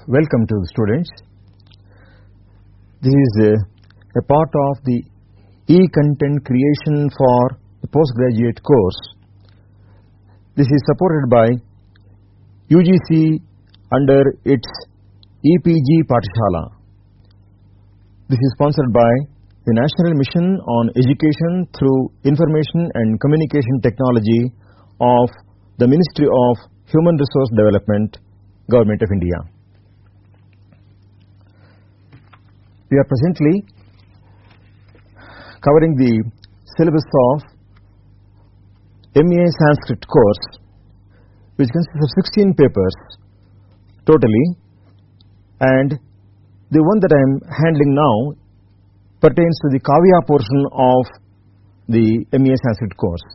Welcome to the students. This is a part of the e-content creation for the postgraduate course. This is supported by UGC under its EPG Pathshala. This is sponsored by the National Mission on Education through Information and Communication Technology of the Ministry of Human Resource Development, Government of India. We are presently covering the syllabus of MA Sanskrit course, which consists of 16 papers totally, and the one that I am handling now pertains to the Kavya portion of the MA Sanskrit course.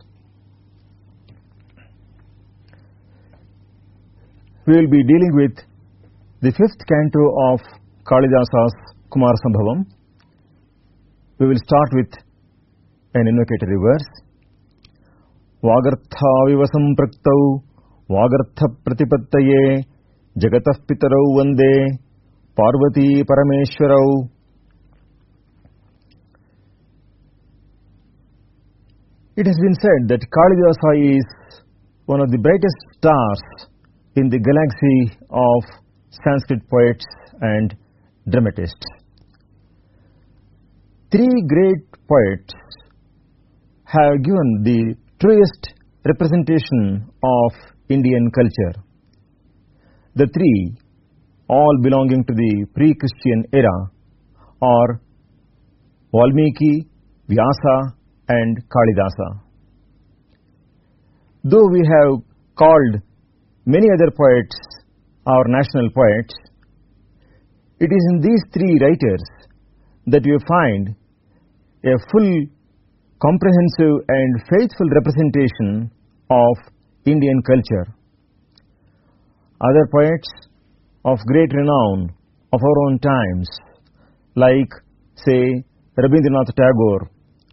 We will be dealing with the 5th canto of Kalidasa's Kumarasambhavam. We will start with an invocatory verse. Vagartha vivasam praktau Vagartha pratipattaye Jagatah pitarau vande Parvati parameshwarau. It has been said that Kalidasa is one of the brightest stars in the galaxy of Sanskrit poets and dramatists. Three great poets have given the truest representation of Indian culture. The three, all belonging to the pre-Christian era, are Valmiki, Vyasa and Kalidasa. Though we have called many other poets our national poets, it is in these three writers that we find a full, comprehensive and faithful representation of Indian culture. Other poets of great renown of our own times, like, say, Rabindranath Tagore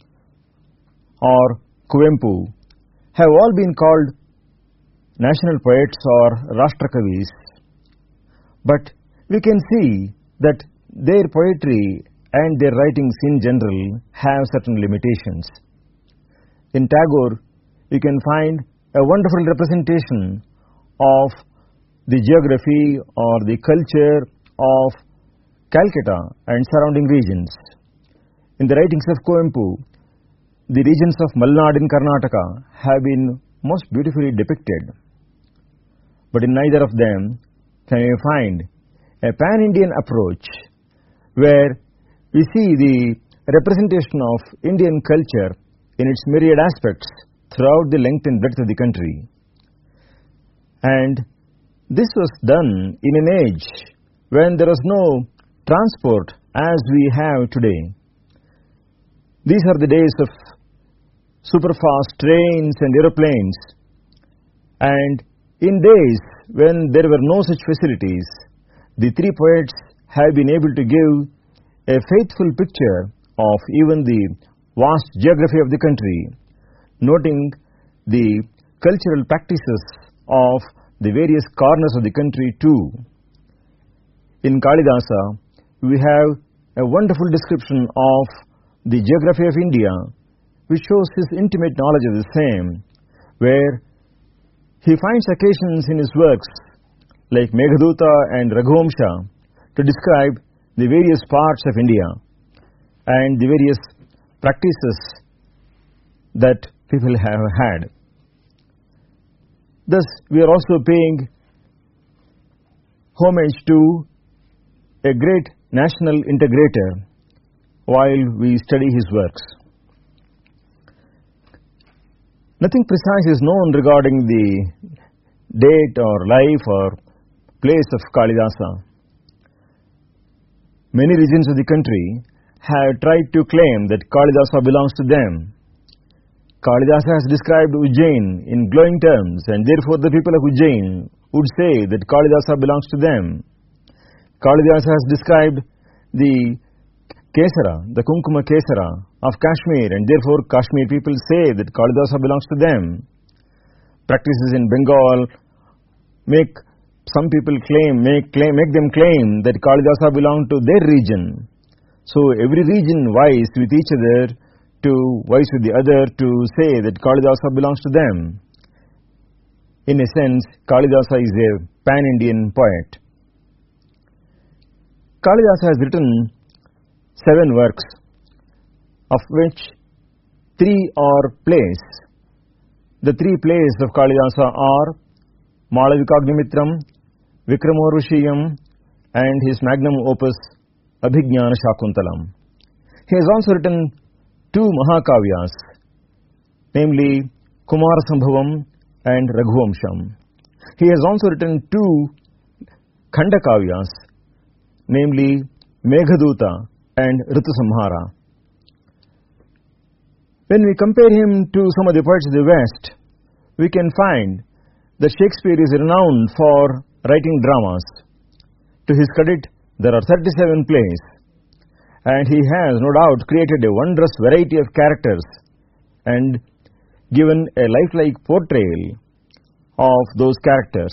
or Kuvempu, have all been called national poets or Rashtrakavis. But we can see that their poetry and their writings in general have certain limitations. In Tagore, you can find a wonderful representation of the geography or the culture of Calcutta and surrounding regions. In the writings of Kuvempu, the regions of Malnad in Karnataka have been most beautifully depicted. But in neither of them can you find a pan-Indian approach where we see the representation of Indian culture in its myriad aspects throughout the length and breadth of the country. And this was done in an age when there was no transport as we have today. These are the days of superfast trains and aeroplanes, and in days when there were no such facilities, the three poets have been able to give a faithful picture of even the vast geography of the country, noting the cultural practices of the various corners of the country too. In Kalidasa, we have a wonderful description of the geography of India, which shows his intimate knowledge of the same, where he finds occasions in his works like Meghaduta and Raghuvamsha to describe the various parts of India and the various practices that people have had. Thus, we are also paying homage to a great national integrator while we study his works. Nothing precise is known regarding the date or life or place of Kalidasa. Many regions of the country have tried to claim that Kalidasa belongs to them. Kalidasa has described Ujjain in glowing terms, and therefore the people of Ujjain would say that Kalidasa belongs to them. Kalidasa has described the Kesara, the Kunkuma Kesara of Kashmir, and therefore Kashmir people say that Kalidasa belongs to them. Practices in Bengal make some people make them claim that Kalidasa belonged to their region. So every region vies with each other vies with the other to say that Kalidasa belongs to them. In a sense, Kalidasa is a pan-Indian poet. Kalidasa has written 7 works, of which 3 are plays. The 3 plays of Kalidasa are Malavikagnimitram, Vikramorushiyam, and his magnum opus Abhignana Shakuntalam. He has also written 2 Mahakavyas, namely Kumarasambhavam and Raghuvamsham. He has also written 2 Khandakavyas, namely Meghaduta and Ritusamhara. When we compare him to some of the poets of the West, we can find that Shakespeare is renowned for writing dramas. To his credit, there are 37 plays, and he has no doubt created a wondrous variety of characters and given a lifelike portrayal of those characters.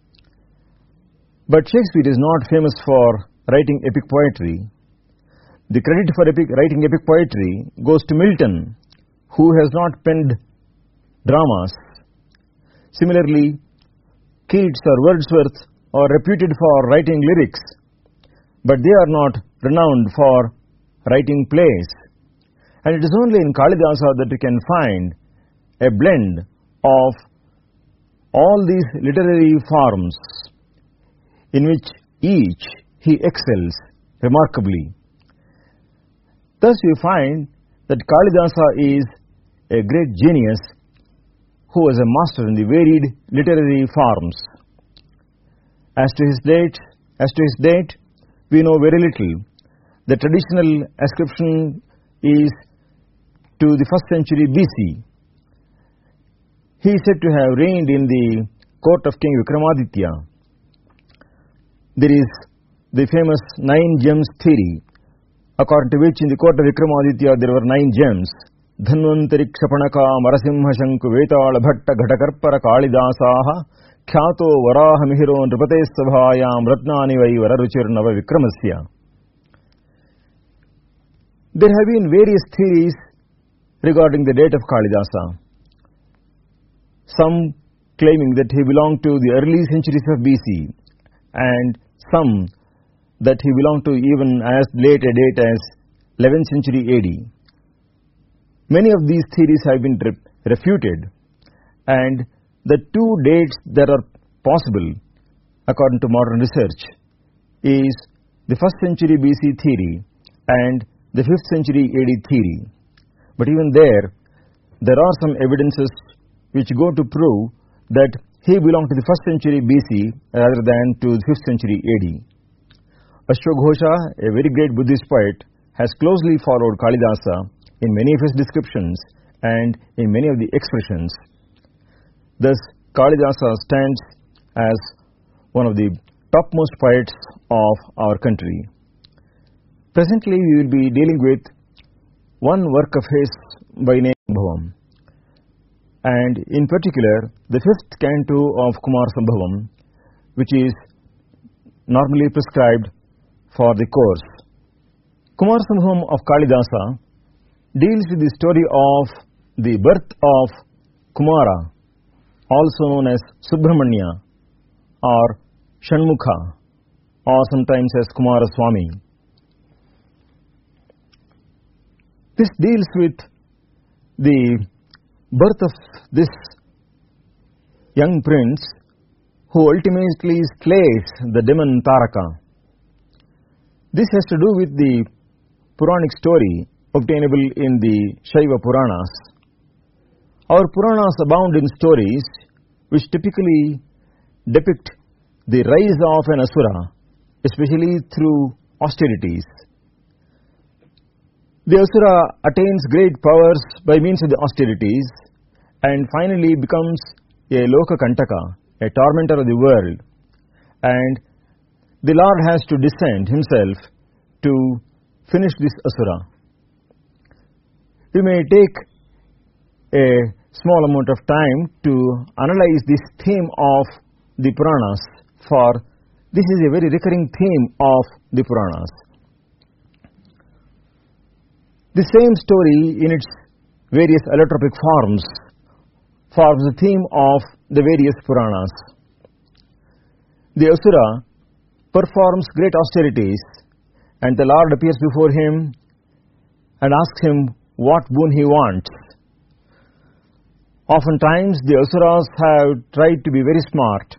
But Shakespeare is not famous for writing epic poetry. The credit for writing epic poetry goes to Milton, who has not penned dramas. Similarly, Keats or Wordsworth are reputed for writing lyrics, but they are not renowned for writing plays. And it is only in Kalidasa that you can find a blend of all these literary forms in which each he excels remarkably. Thus you find that Kalidasa is a great genius who was a master in the varied literary forms. As to his date, we know very little. The traditional ascription is to the 1st century BC. He is said to have reigned in the court of King Vikramaditya. There is the famous 9 gems theory, according to which in the court of Vikramaditya there were 9 gems. Dhanvantari Kshapanaka Marasimha Shanku Vetala Bhatta Ghatakarpara Kalidasaha Khyato Varaha Mihiro Nripate Sabhayam Ratnani Vai Vararuchirnava Vikramasya. There have been various theories regarding the date of Kalidasa. Some claiming that he belonged to the early centuries of BC, and some that he belonged to even as late a date as 11th century AD. Many of these theories have been refuted, and the 2 dates that are possible according to modern research is the 1st century BC theory and the 5th century AD theory. But even there are some evidences which go to prove that he belonged to the 1st century BC rather than to the 5th century AD. Ashwaghosha, a very great Buddhist poet, has closely followed Kalidasa in many of his descriptions and in many of the expressions. Thus, Kalidasa stands as one of the topmost poets of our country. Presently, we will be dealing with one work of his by name Sambhavam, and in particular the 5th canto of Kumar Sambhavam, which is normally prescribed for the course. Kumar Sambhavam of Kalidasa deals with the story of the birth of Kumara, also known as Subramanya or Shanmukha, or sometimes as Kumaraswamy. This deals with the birth of this young prince who ultimately slays the demon Taraka. This has to do with the Puranic story obtainable in the Shaiva Puranas. Our Puranas abound in stories which typically depict the rise of an Asura, especially through austerities. The Asura attains great powers by means of the austerities and finally becomes a Loka Kantaka, a tormentor of the world, and the Lord has to descend himself to finish this Asura. We may take a small amount of time to analyze this theme of the Puranas for this is a very recurring theme of the Puranas. The same story in its various allotropic forms forms the theme of the various Puranas. The Asura performs great austerities, and the Lord appears before him and asks him what boon he wants. Oftentimes the Asuras have tried to be very smart.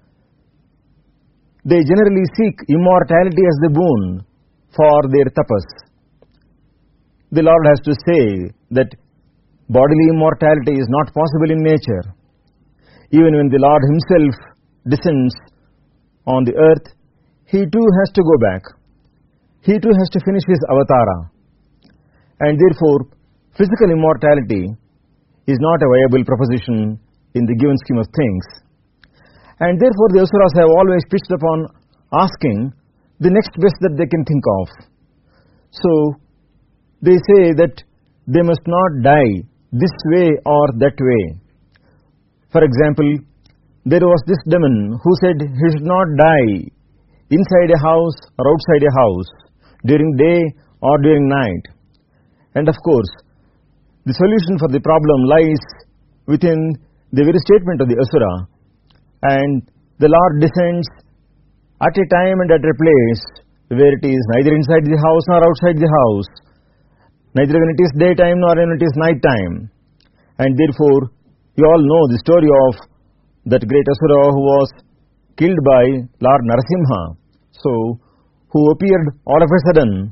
They generally seek immortality as the boon for their tapas. The Lord has to say that bodily immortality is not possible in nature. Even when the Lord himself descends on the earth, he too has to go back. He too has to finish his avatara. And therefore, physical immortality is not a viable proposition in the given scheme of things. And therefore, the Asuras have always pitched upon asking the next best that they can think of. So, they say that they must not die this way or that way. For example, there was this demon who said he should not die inside a house or outside a house, during day or during night. And of course, the solution for the problem lies within the very statement of the Asura. And the Lord descends at a time and at a place where it is neither inside the house nor outside the house, neither when it is daytime nor when it is night time. And therefore, you all know the story of that great Asura who was killed by Lord Narasimha. So, who appeared all of a sudden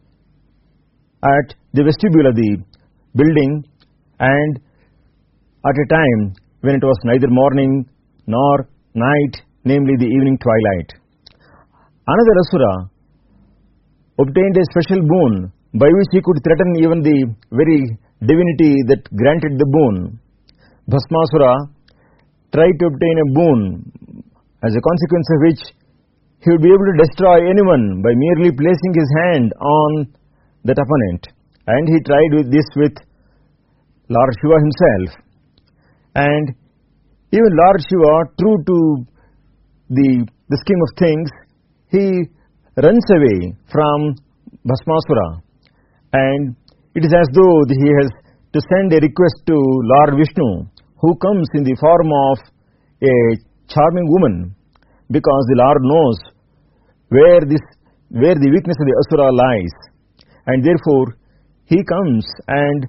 at the vestibule of the building, and at a time when it was neither morning nor night, namely the evening twilight. Another Asura obtained a special boon by which he could threaten even the very divinity that granted the boon. Bhasmasura tried to obtain a boon, as a consequence of which he would be able to destroy anyone by merely placing his hand on that opponent. And he tried this with Lord Shiva himself. And even Lord Shiva, true to the scheme of things, he runs away from Bhasmasura. And it is as though he has to send a request to Lord Vishnu, who comes in the form of a charming woman, because the Lord knows where the weakness of the Asura lies. And therefore, he comes and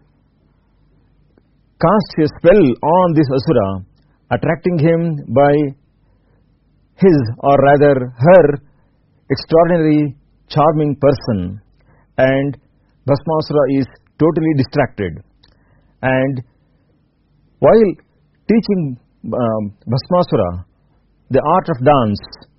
casts a spell on this Asura, attracting him by his, or rather her, extraordinary charming person. And Bhasmasura is totally distracted. And while teaching Bhasmasura the art of dance,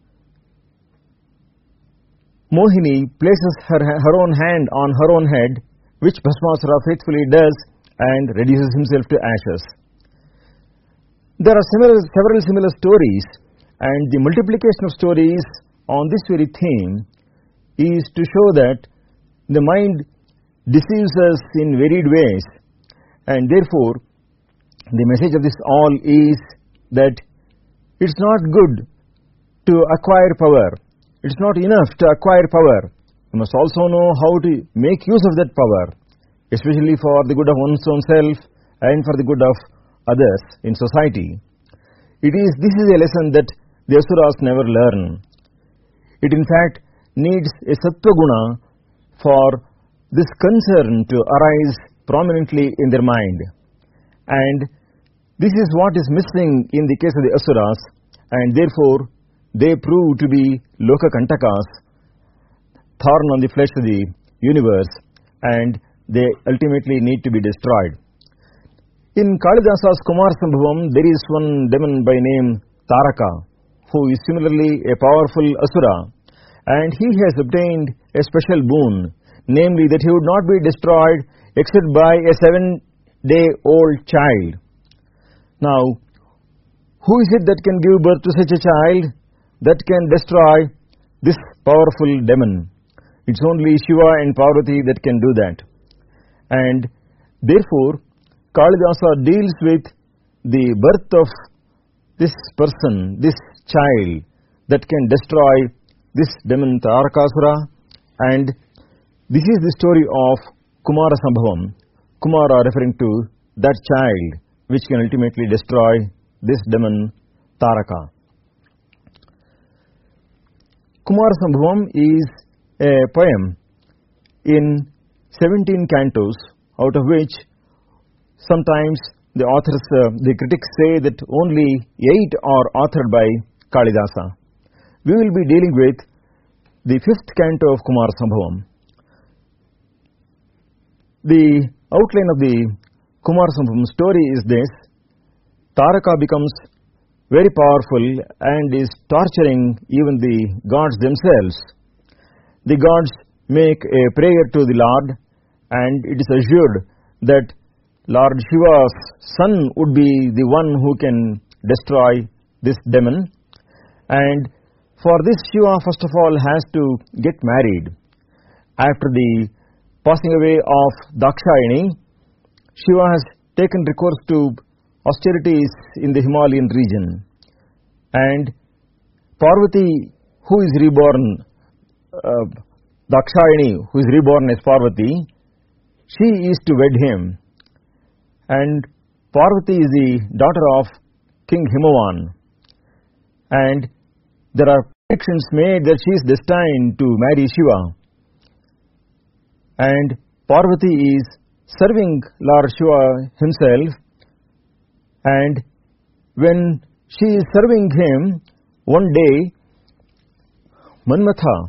Mohini places her own hand on her own head, which Bhasmasura faithfully does and reduces himself to ashes. There are several similar stories, and the multiplication of stories on this very theme is to show that the mind deceives us in varied ways, and therefore the message of this all is that it's not good to acquire power. It's not enough to acquire power. You must also know how to make use of that power, especially for the good of one's own self and for the good of others in society. This is a lesson that the Asuras never learn. It in fact needs a sattva guna for this concern to arise prominently in their mind. And this is what is missing in the case of the Asuras, and therefore they prove to be lokakantakas, thorn on the flesh of the universe, and they ultimately need to be destroyed. In Kalidasa's Kumar Sambhavam, there is one demon by name Taraka, who is similarly a powerful Asura, and he has obtained a special boon, namely that he would not be destroyed except by a 7-day-old child. Now, who is it that can give birth to such a child that can destroy this powerful demon? It's only Shiva and Parvati that can do that. And therefore, Kalidasa deals with the birth of this person, this child that can destroy this demon Tarakasura, and this is the story of Kumara Sambhavam. Kumara referring to that child which can ultimately destroy this demon Taraka. Kumara Sambhavam is a poem in 17 cantos, out of which sometimes the authors, the critics say that only 8 are authored by Kalidasa. We will be dealing with the 5th canto of Kumara Sambhavam. The outline of the Kumara Sambhavam story is this: Taraka becomes very powerful and is torturing even the gods themselves. The gods make a prayer to the Lord, and it is assured that Lord Shiva's son would be the one who can destroy this demon. And for this, Shiva first of all has to get married. After the passing away of Dakshayani, Shiva has taken recourse to austerities in the Himalayan region. And Parvati, who is reborn, Dakshayani, who is reborn as Parvati, she is to wed him. And Parvati is the daughter of King Himavan. And there are predictions made that she is destined to marry Shiva. And Parvati is serving Lord Shiva himself. And when she is serving him, one day Manmatha,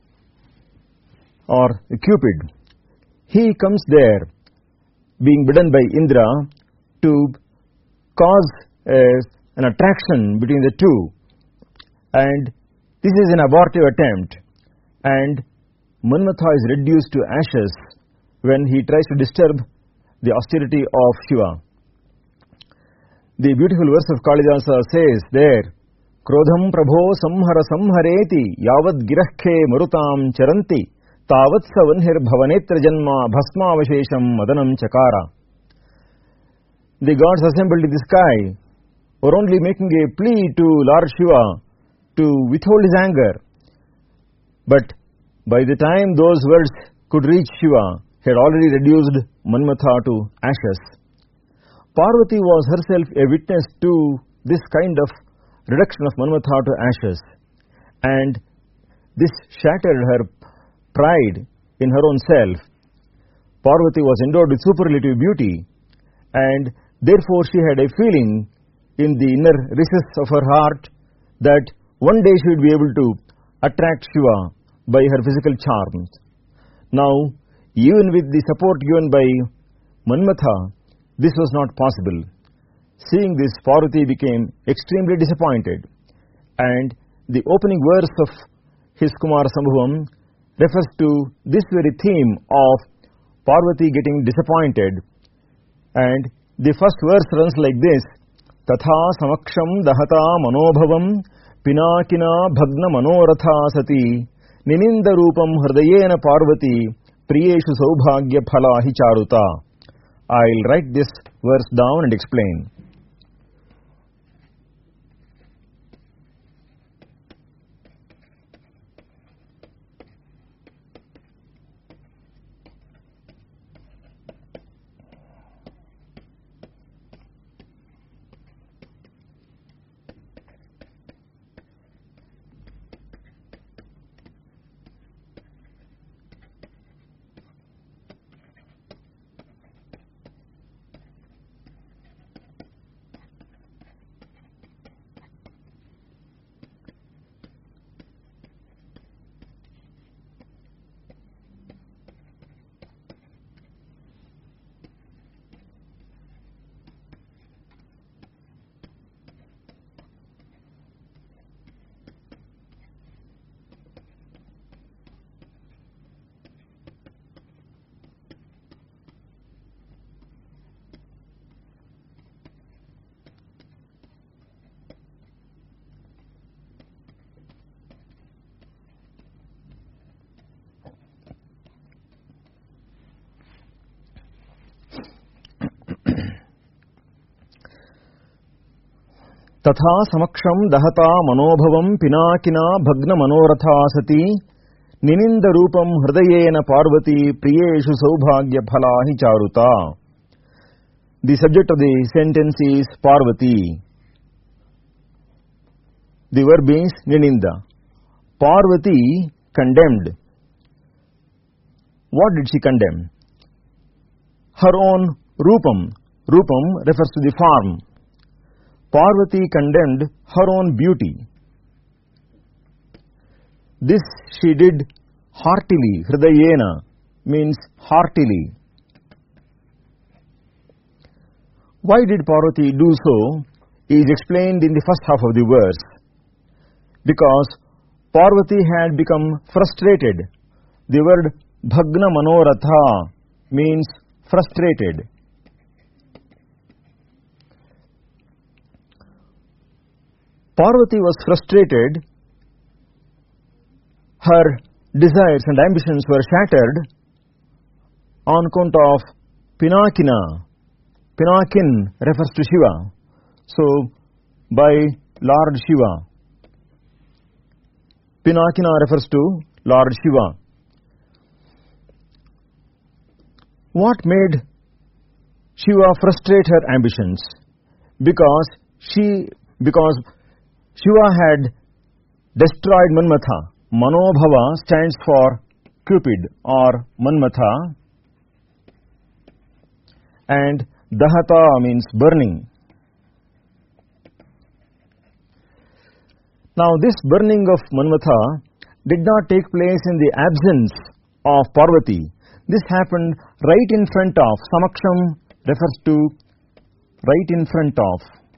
or Cupid, he comes there, being bidden by Indra, to cause an attraction between the two. And this is an abortive attempt, and Manmatha is reduced to ashes when he tries to disturb the austerity of Shiva. The beautiful verse of Kalidasa says there, Krodham Prabho Samhara Samhareti Yavad Girakhe Marutam Charanti Tavat Savanhir Bhavanetra Janma Bhasma Avashesham Madanam Chakara. The gods assembled in the sky were only making a plea to Lord Shiva to withhold his anger. But by the time those words could reach Shiva, he had already reduced Manmatha to ashes. Parvati was herself a witness to this kind of reduction of Manmatha to ashes, and this shattered her pride in her own self. Parvati was endowed with superlative beauty, and therefore she had a feeling in the inner recesses of her heart that one day she would be able to attract Shiva by her physical charms. Now, even with the support given by Manmatha, this was not possible. Seeing this, Parvati became extremely disappointed, and the opening verse of his Kumara Sambhavam refers to this very theme of Parvati getting disappointed. And the first verse runs like this: Tatha samaksham dahata manobhavam pinakina bhagna manoratha sati nininda rupam hridayena Parvati priyeshu saubhagya phala hi charuta. I'll write this verse down and explain. तथा समक्षं दहता मनोभवं पिनाकिना भग्न मनोरथा सती निनिंद रूपम हृदयेन पार्वती प्रियेषु सौभाग्य फला हि Charuta. The subject of the sentence is Parvati. The verb is nininda. Parvati condemned. What did she condemn? Her own rupam. Rupam refers to the form. Parvati condemned her own beauty. This she did heartily. Hridayena means heartily. Why did Parvati do so is explained in the first half of the verse. Because Parvati had become frustrated. The word bhagna manoratha means frustrated. Parvati was frustrated. Her desires and ambitions were shattered on account of Pinakina. Pinakin refers to Shiva. So, by Lord Shiva. Pinakina refers to Lord Shiva. What made Shiva frustrate her ambitions? Because Shiva had destroyed Manmatha. Manobhava stands for Cupid or Manmatha, and Dahata means burning. Now this burning of Manmatha did not take place in the absence of Parvati. This happened right in front of. Samaksham refers to right in front of.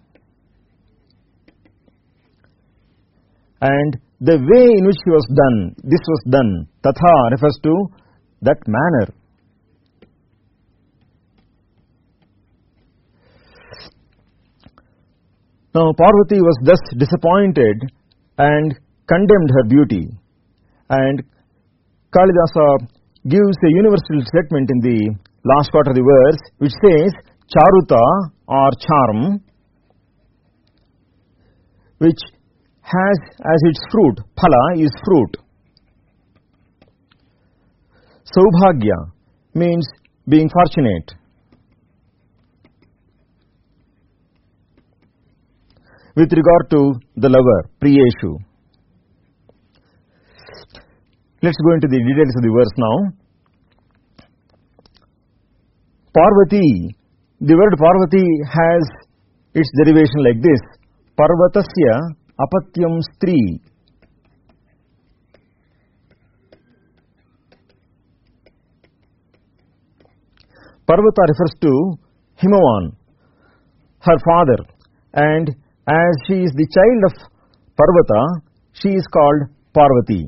And the way in which this was done, Tatha refers to that manner. Now Parvati was thus disappointed and condemned her beauty. And Kalidasa gives a universal statement in the last quarter of the verse, which says, Charuta or charm, which has as its fruit, phala is fruit. Saubhagya means being fortunate. With regard to the lover, Priyeshu. Let's go into the details of the verse now. Parvati, the word Parvati has its derivation like this. Parvatasya apatyam stri. Parvata refers to Himavan, her father, and as she is the child of Parvata, she is called Parvati.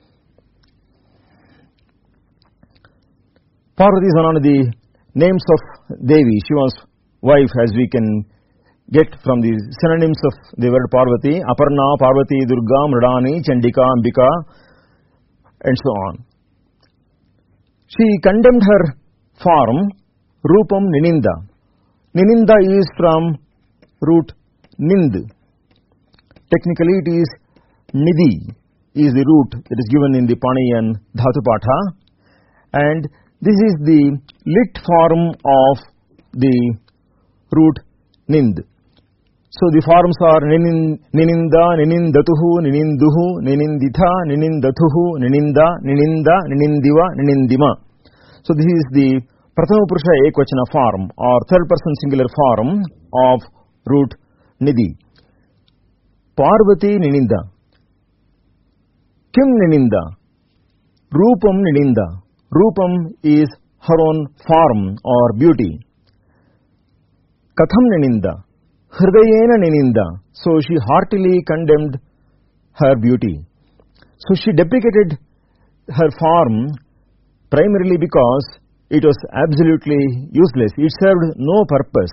Parvati is one of the names of Devi, Shiva's wife, as we can get from the synonyms of the word Parvati, Aparna, Parvati, Durga, Mridani, Chandika, Ambika, and so on. She condemned her form, Rupam Nininda. Nininda is from root Nind. Technically it is Nidhi is the root that is given in the Paniyan Dhatupatha, and this is the lit form of the root Nind. So the forms are Nininda, Ninindatuhu, Nininduhu, Nininditha, Ninindatuhu, Nininda, Nininda, Ninindiva, Ninindima. So this is the Prathama Purusha Ekvachana form or third person singular form of root Nidhi. Parvati Nininda. Kim Nininda? Rupam Nininda. Rupam is her own form or beauty. Katham Nininda. Hridayena Nininda. So she heartily condemned her beauty. So she deprecated her form primarily because it was absolutely useless. It served no purpose.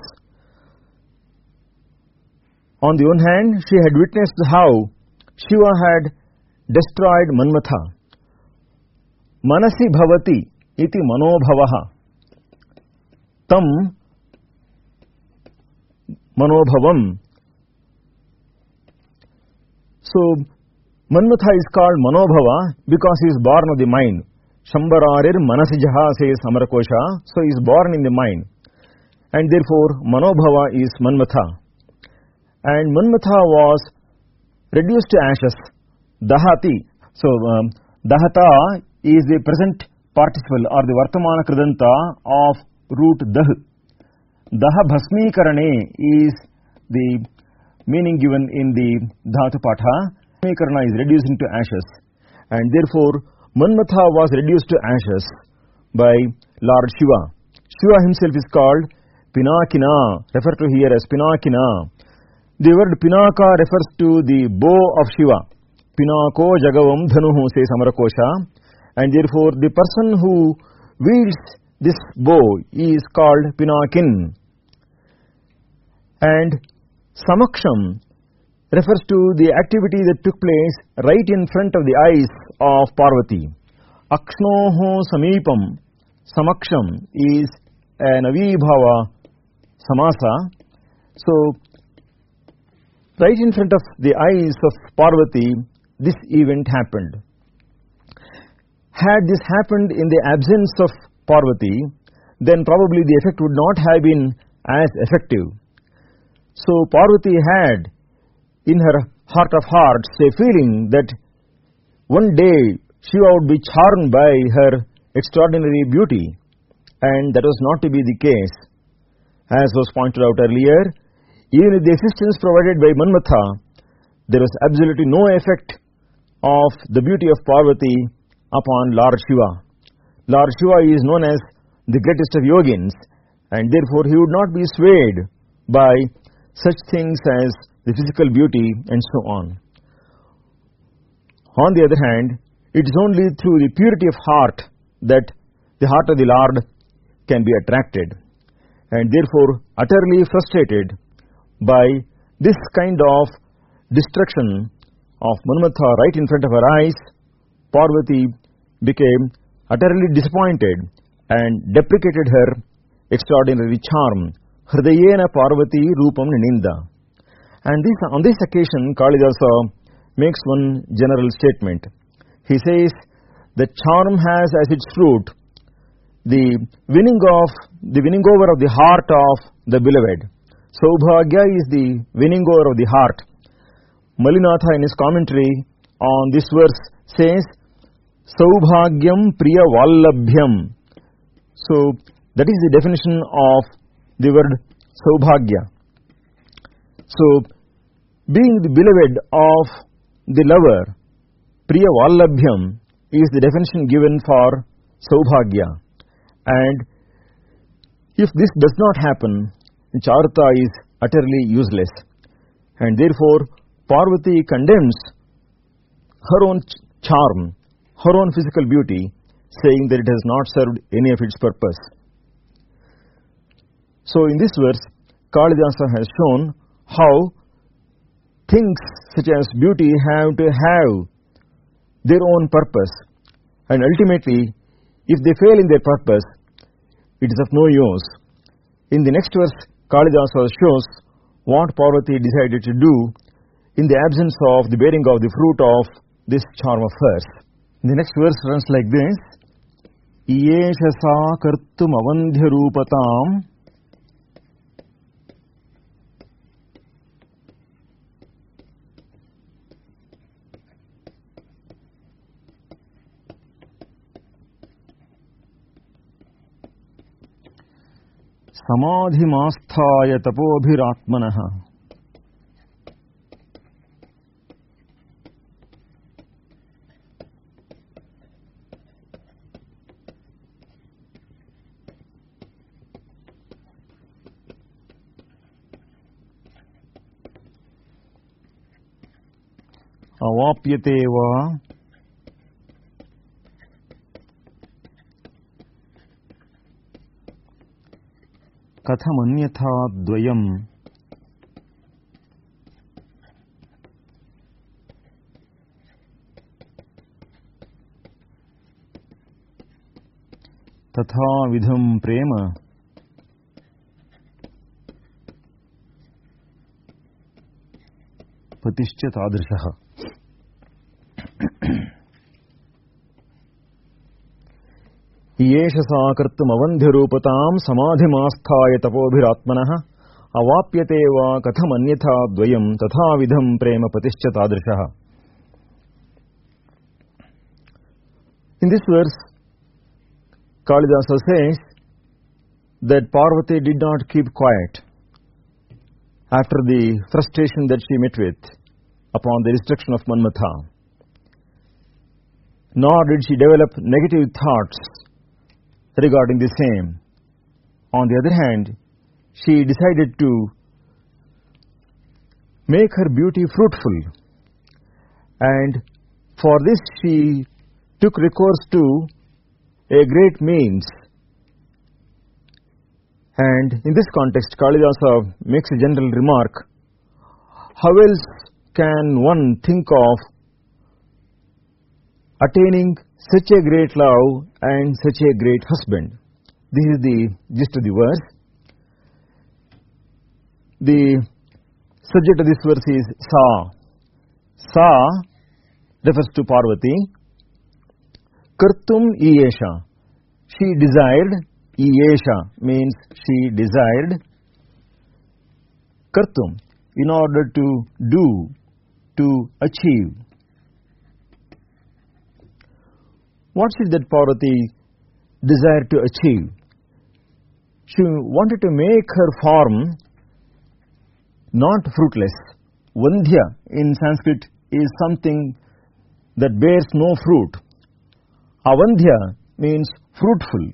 On the one hand, she had witnessed how Shiva had destroyed Manmatha. Manasi bhavati iti manobhavaha. Tam manobhavam So Manmatha is called Manobhava because he is born of the mind. Shambararir Manasijaha says Amarakosha. So he is born in the mind. And therefore Manobhava is Manmatha. And Manmatha was reduced to ashes. Dahati. So Dahata is the present participle or the Vartamana Kridanta of root Dah. Daha Bhasmikarane is the meaning given in the Dhatu Patha. Bhasmikarana is reduced into ashes. And therefore Manmatha was reduced to ashes by Lord Shiva. Shiva himself is called Pinakina, referred to here as Pinakina. The word Pinaka refers to the bow of Shiva. Pinako Jagavam Dhanuhu says Amarakosha. And therefore the person who wields this bow is called Pinakin. And Samaksham refers to the activity that took place right in front of the eyes of Parvati. Akshnoho Samipam Samaksham is an Avibhava Samasa. So right in front of the eyes of Parvati, this event happened. Had this happened in the absence of Parvati, then probably the effect would not have been as effective. So Parvati had in her heart of hearts a feeling that one day Shiva would be charmed by her extraordinary beauty, and that was not to be the case. As was pointed out earlier, even with the assistance provided by Manmatha, there was absolutely no effect of the beauty of Parvati upon Lord Shiva. Lord Shiva is known as the greatest of yogins, and therefore he would not be swayed by such things as the physical beauty and so on. On the other hand, it is only through the purity of heart that the heart of the Lord can be attracted. And therefore, utterly frustrated by this kind of destruction of Manmatha right in front of her eyes, Parvati became utterly disappointed and deprecated her extraordinary charm. Hridayena Parvati Rupam Nininda. And on this occasion, Kalidasa makes one general statement. He says that charm has as its fruit the winning over of the heart of the beloved. Saubhagya is the winning over of the heart. Malinatha in his commentary on this verse says, Saubhagyam Priya Vallabhyam. So that is the definition of the word Saubhagya. So being the beloved of the lover, Priya Vallabhyam is the definition given for Saubhagya. And if this does not happen, Charta is utterly useless. And therefore Parvati condemns her own charm, her own physical beauty, saying that it has not served any of its purpose. So in this verse, Kalidasa has shown how things such as beauty have to have their own purpose, and ultimately, if they fail in their purpose, it is of no use. In the next verse, Kalidasa shows what Parvati decided to do in the absence of the bearing of the fruit of this charm of hers. The next verse runs like this: Iyesha sa kartum avandhya rupatam samadhimastaya tapobhiratmanaha. Avapyate va katham anyatha dvayam tatha vidham prema patischa tadrishaha. Yesha sakartum avandhyarupatam samadhimasthaaya tapobhiratmanah avapyate va katham anyatha dvayam tatha vidham prema patischa tadrishah. In this verse, Kalidasa says that Parvati did not keep quiet after the frustration that she met with upon the destruction of Manmatha, nor did she develop negative thoughts regarding the same. On the other hand, she decided to make her beauty fruitful, and for this she took recourse to a great means. And in this context, Kalidasa makes a general remark: how else can one think of attaining such a great love and such a great husband? This is the gist of the verse. The subject of this verse is Sa. Sa refers to Parvati. Kartum Iyesha. She desired. Iyesha means she desired. Kartum, in order to do, to achieve. What is it that Parvati desired to achieve? She wanted to make her form not fruitless. Vandhya in Sanskrit is something that bears no fruit. Avandhya means fruitful.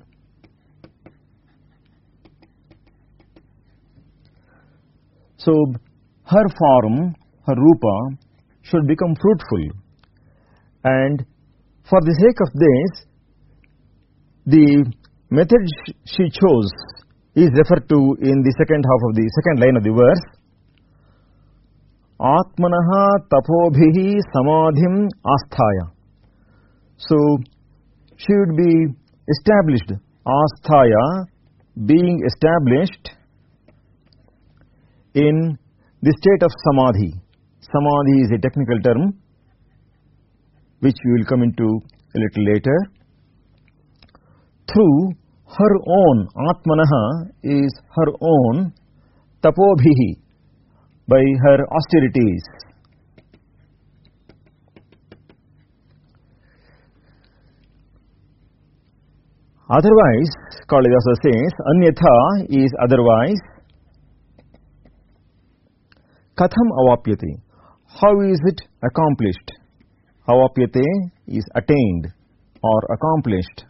So her form, her rupa, should become fruitful. And for the sake of this, the method she chose is referred to in the second half of the second line of the verse. Atmanaha tapobhihi samadhim asthaya. So she would be established, asthaya, being established in the state of samadhi. Samadhi is a technical term which we will come into a little later. Through her own, Atmanaha is her own, tapobhihi, by her austerities. Otherwise, Kalidasa says, Anyatha is otherwise. Katham avapyate. How is it accomplished? Avapyate is attained or accomplished.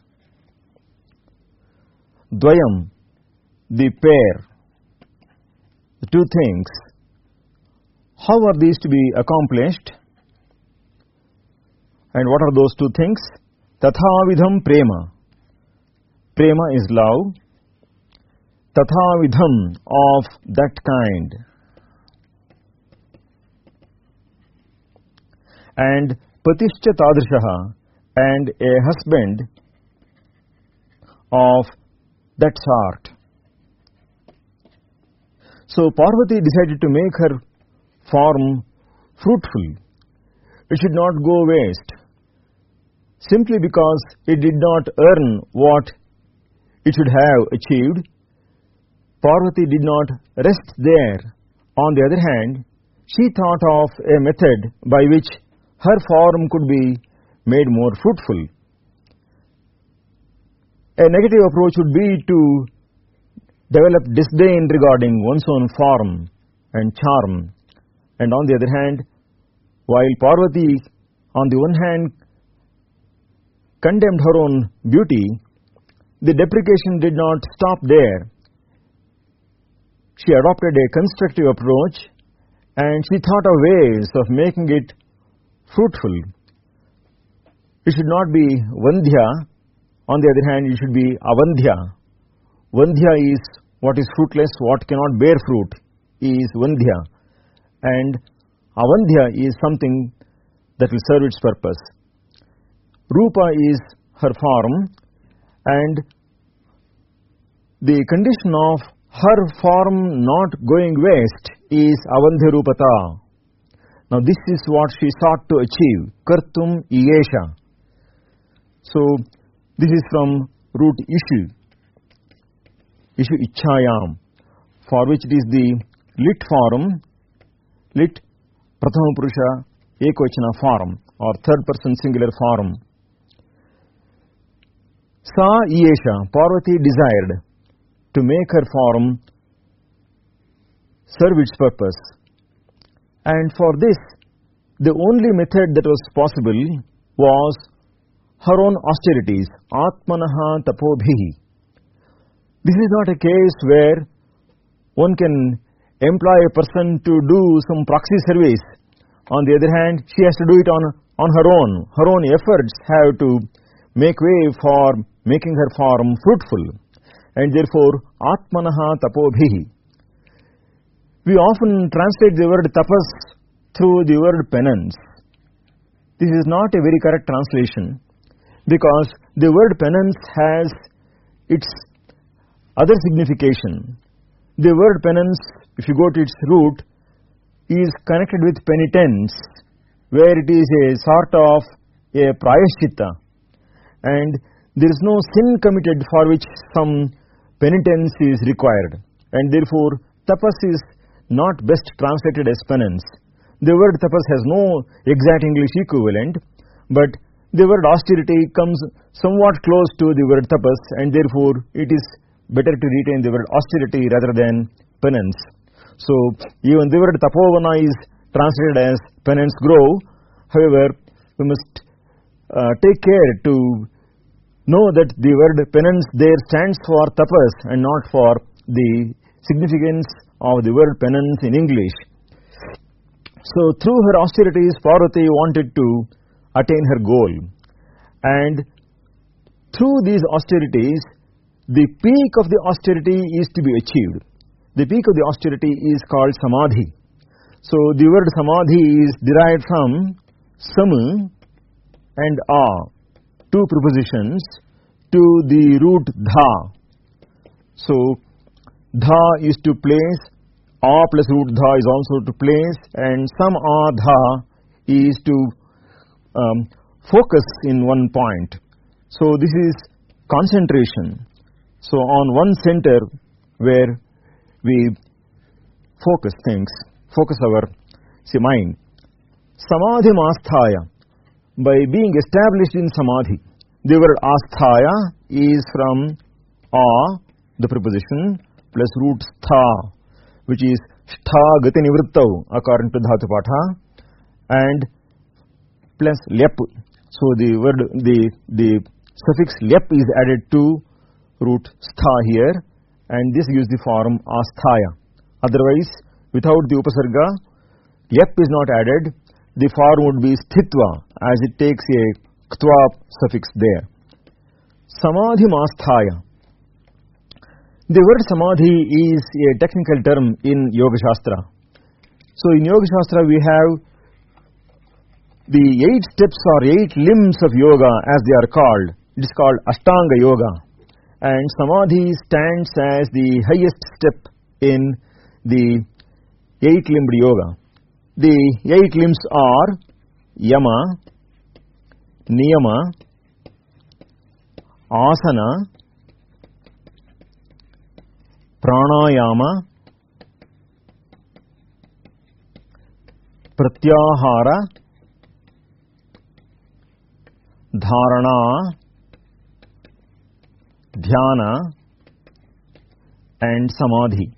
Dvayam, the pair, the two things. How are these to be accomplished? And what are those two things? Tathavidham prema. Prema is love. Tathavidham, of that kind. And patischa tadrishaha, and a husband of that sort. So Parvati decided to make her form fruitful. It should not go waste simply because it did not earn what it should have achieved. Parvati did not rest there. On the other hand, she thought of a method by which her form could be made more fruitful. A negative approach would be to develop disdain regarding one's own form and charm. And on the other hand, while Parvati, on the one hand, condemned her own beauty, the deprecation did not stop there. She adopted a constructive approach and she thought of ways of making it fruitful. It should not be Vandhya. On the other hand, it should be Avandhya. Vandhya is what is fruitless, what cannot bear fruit is Vandhya. And Avandhya is something that will serve its purpose. Rupa is her form, and the condition of her form not going waste is Avandhya Rupata. Now this is what she sought to achieve. Kartum Iyesha. So this is from root ishu, ishu ichhayam, for which it is the lit form, lit prathama purusha ekvachana form or third person singular form. Sa Yesha, Parvati desired to make her form serve its purpose, and for this the only method that was possible was her own austerities, Atmanaha Tapobhihi. This is not a case where one can employ a person to do some proxy service. On the other hand, she has to do it on her own. Her own efforts have to make way for making her form fruitful, and therefore Atmanaha Tapobhihi. We often translate the word tapas through the word penance. This is not a very correct translation, because the word penance has its other signification. The word penance, if you go to its root, is connected with penitence, where it is a sort of a prayaschitta, and there is no sin committed for which some penitence is required, and therefore tapas is not best translated as penance. The word tapas has no exact English equivalent, but the word austerity comes somewhat close to the word tapas, and therefore it is better to retain the word austerity rather than penance. So even the word tapovana is translated as penance grow. However, we must take care to know that the word penance there stands for tapas and not for the significance of the word penance in English. So through her austerities, Parvati wanted to attain her goal, and through these austerities, the peak of the austerity is to be achieved. The peak of the austerity is called samadhi. So the word samadhi is derived from sam and a, two prepositions, to the root dha. So dha is to place, a plus root dha is also to place, and sam a dha is to focus in one point. So this is concentration. So on one center where we focus things, focus our mind. Samadhi asthaya, by being established in samadhi. The word asthaya is from a, the preposition, plus root stha, which is stha gati nivrittau according to Dhatu Patha, and plus lep. So the word, the suffix lep is added to root stha here, and this gives the form asthaya. Otherwise, without the upasarga, lep is not added, the form would be sthitva, as it takes a ktva suffix there. Samadhi asthaya. The word samadhi is a technical term in Yoga Shastra. So in Yoga Shastra we have the 8 steps or 8 limbs of yoga, as they are called. It is called Ashtanga Yoga, and samadhi stands as the highest step in the 8-limbed yoga. The 8 limbs are yama, niyama, asana, pranayama, pratyahara, dharana, dhyana, and samadhi.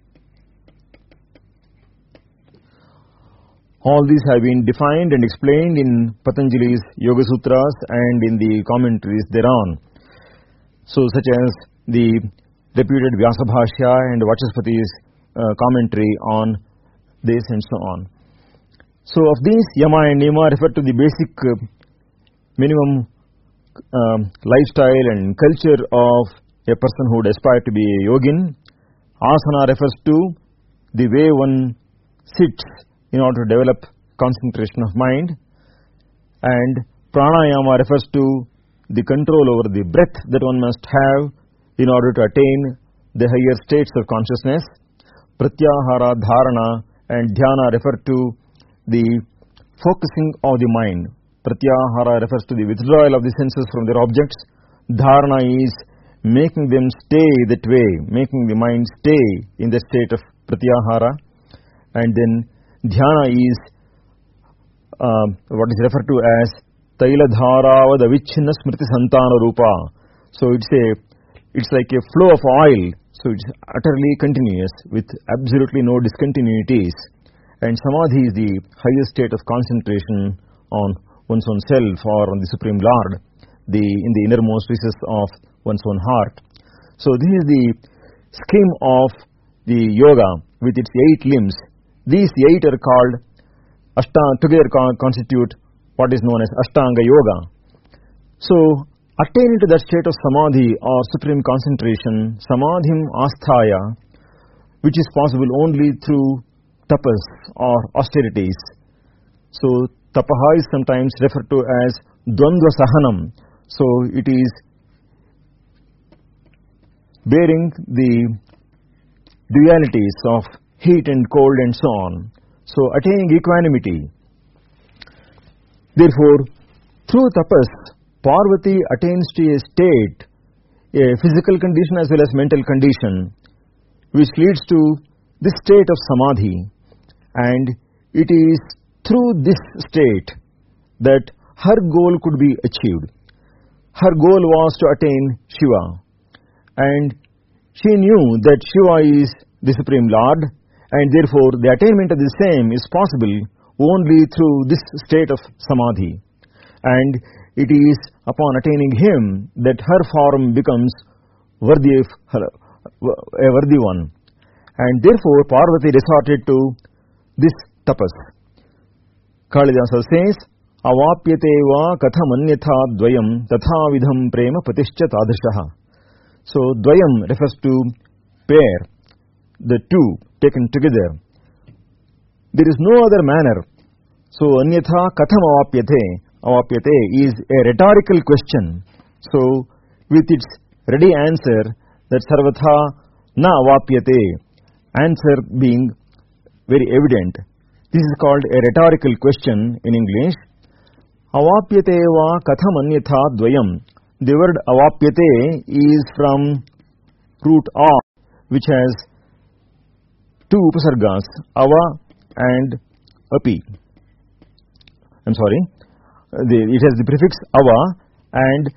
All these have been defined and explained in Patanjali's Yoga Sutras and in the commentaries thereon. So such as the reputed Vyasabhashya and Vachaspati's commentary on this and so on. So of these, yama and niyama refer to the basic minimum lifestyle and culture of a person who would aspire to be a yogin. Asana refers to the way one sits in order to develop concentration of mind, and pranayama refers to the control over the breath that one must have in order to attain the higher states of consciousness. Pratyahara, dharana, and dhyana refer to the focusing of the mind. Pratyahara refers to the withdrawal of the senses from their objects. Dharana is making them stay that way, making the mind stay in the state of pratyahara. And then dhyana is what is referred to as tailadharavad avichinna smriti santana rupa. So it's like a flow of oil, so it's utterly continuous with absolutely no discontinuities. And samadhi is the highest state of concentration on one's own self or on the Supreme Lord, in the innermost recess of one's own heart. So this is the scheme of the yoga with its 8 limbs. These 8 are called together constitute what is known as Ashtanga Yoga. So attaining to that state of samadhi or supreme concentration, samadhim asthaya, which is possible only through tapas or austerities. So tapaha is sometimes referred to as dvandva sahanam. So it is bearing the dualities of heat and cold and so on. So attaining equanimity. Therefore, through tapas, Parvati attains to a state, a physical condition as well as mental condition, which leads to this state of samadhi. And it is through this state that her goal could be achieved. Her goal was to attain Shiva. And she knew that Shiva is the Supreme Lord, and therefore the attainment of the same is possible only through this state of samadhi. And it is upon attaining him that her form becomes a worthy one. And therefore Parvati resorted to this tapas. Kalidasa says, avapyate va kathamanyatha dvayam tatha vidham prema patischa tadrishaha. So dvayam refers to pair, the two taken together. There is no other manner. So anyatha katham avapyate. Avapyate is a rhetorical question. So with its ready answer, that sarvatha na avapyate, answer being very evident. This is called a rhetorical question in English. Avapyate va katham anyatha dvayam. The word avapyate is from root av, which has 2 upasargas, ava and api. It has the prefix ava, and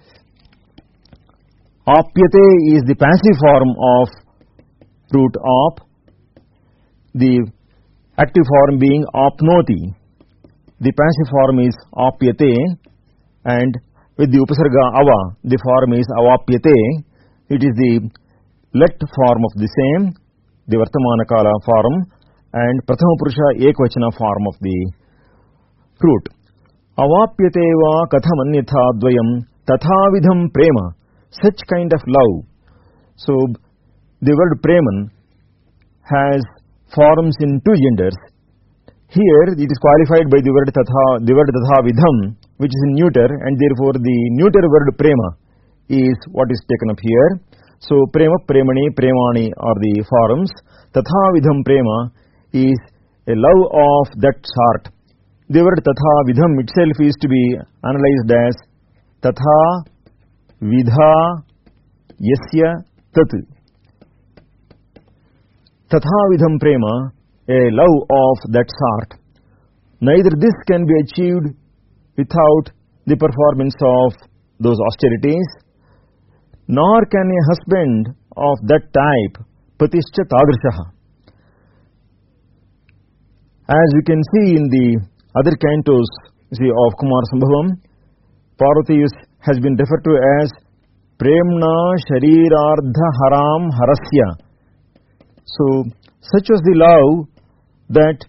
apyate is the passive form of root ap, the active form being apnoti. The passive form is apyate, and with the upasarga ava, the form is avapyate. It is the let form of the same, the vartamana kala form, and prathama purusha ekvachana form of the root. Avapyate va katham anyatha dvayam tathavidham prema. Such kind of love. So the word preman has forms in 2 genders. Here it is qualified by the word tathavidham, which is in neuter, and therefore the neuter word prema is what is taken up here. So prema, premani, premani are the forms. Tathavidham prema is a love of that sort. The word tatha vidham itself is to be analyzed as tatha vidha yasya tat. Tatha vidham prema, a love of that sort. Neither this can be achieved without the performance of those austerities, nor can a husband of that type patischa tadrishaha. As we can see in the other cantos of Kumar Sambhavam, Parvati has been referred to as Premna Sharirardha Haram Harasya. So such was the love that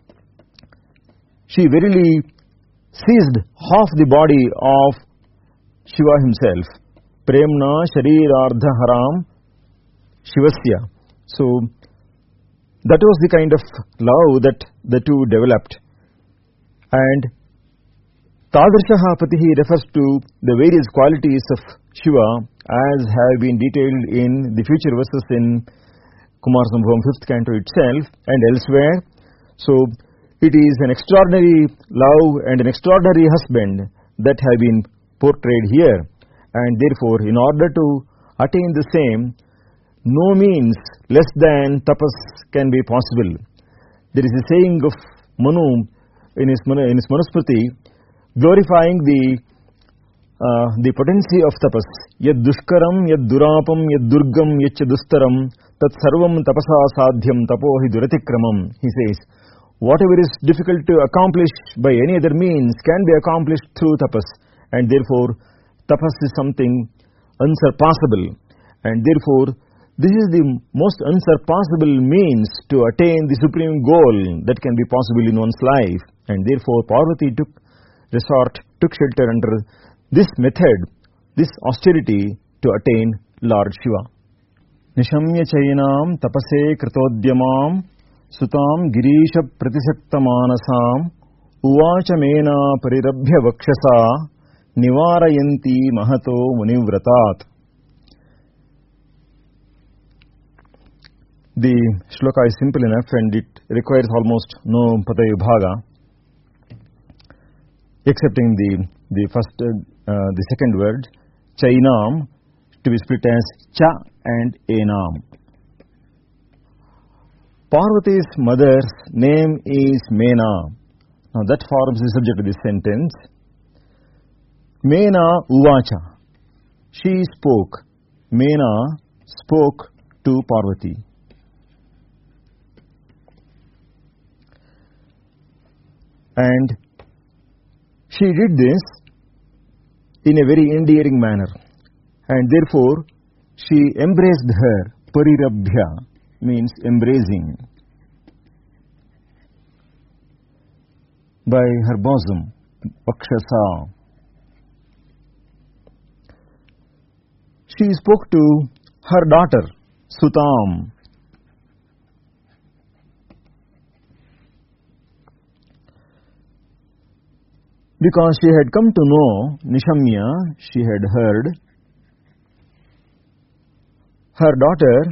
she verily seized half the body of Shiva himself. Premna Sharirardha Haram Shivasya. So that was the kind of love that the two developed. And Tadrishaha Patihi refers to the various qualities of Shiva as have been detailed in the future verses in Kumar Sambhavam 5th canto itself and elsewhere. So it is an extraordinary love and an extraordinary husband that have been portrayed here. and therefore in order to attain the same, no means less than tapas can be possible. There is a saying of Manu in his Manusmriti glorifying the potency of tapas. Yad dushkaram, yad durapam, yad durgam, yad dustaram, tat sarvam tapasa sadhyam tapohi duratikramam. He says, whatever is difficult to accomplish by any other means can be accomplished through tapas, and therefore tapas is something unsurpassable, and therefore this is the most unsurpassable means to attain the supreme goal that can be possible in one's life, and therefore Parvati took shelter under this method, this austerity, to attain Lord Shiva. Nishamya chainam tapase kritodyamam sutam girisha pratisakta manasam uvacha mena parirabhya vakshasa nivarayanti mahato munivratat. The shloka is simple enough and it requires almost no patayubhaga, excepting the second word, chainam, to be split as cha and enam. Parvati's mother's name is Mena. Now that forms the subject of this sentence. Mena uvacha. She spoke. Mena spoke to Parvati. And she did this in a very endearing manner, and therefore she embraced her. Parirabhya means embracing, by her bosom. Vakshasa. She spoke to her daughter Sutam. Because she had come to know Nishamya, she had heard her daughter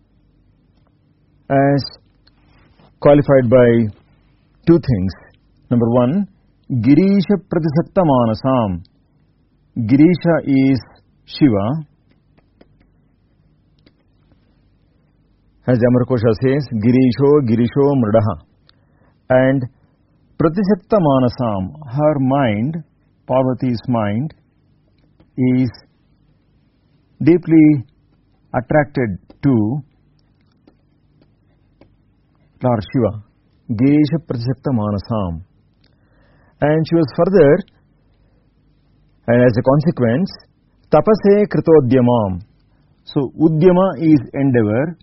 as qualified by two things. Number one, Girisha Pratisakta Manasam. Girisha is Shiva. As Amarkosha says, Girisho Mradaha. And Pratisakta Manasam, her mind, Parvati's mind, is deeply attracted to Lord Shiva. Girisha Pratisakta Manasam. And she was further, and as a consequence, Tapase Kritodyamam. So, Udyama is endeavor.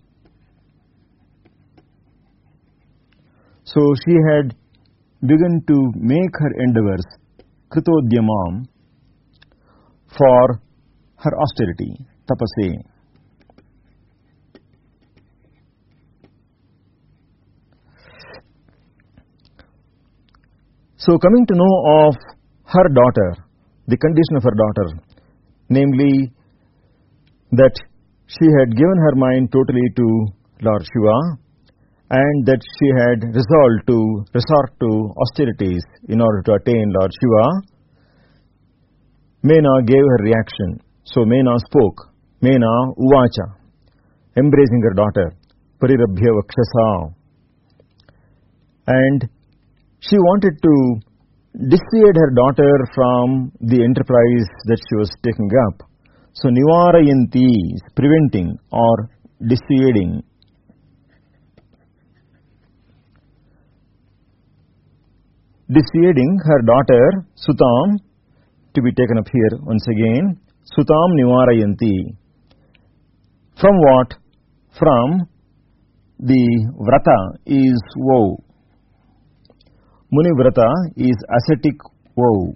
So, she had begun to make her endeavors, Kritodyamam, for her austerity, Tapase. So, coming to know of her daughter, the condition of her daughter, namely that she had given her mind totally to Lord Shiva, and that she had resolved to resort to austerities in order to attain Lord Shiva, Mena gave her reaction. So Mena spoke. Mena uvacha, embracing her daughter, Parirabhya Vakshasa. And she wanted to dissuade her daughter from the enterprise that she was taking up. So Nivarayanti is preventing or dissuading. Dissuading her daughter Sutam, to be taken up here once again, Sutam Nivarayanti. From what? From the vrata is vow. Muni vrata is ascetic vow.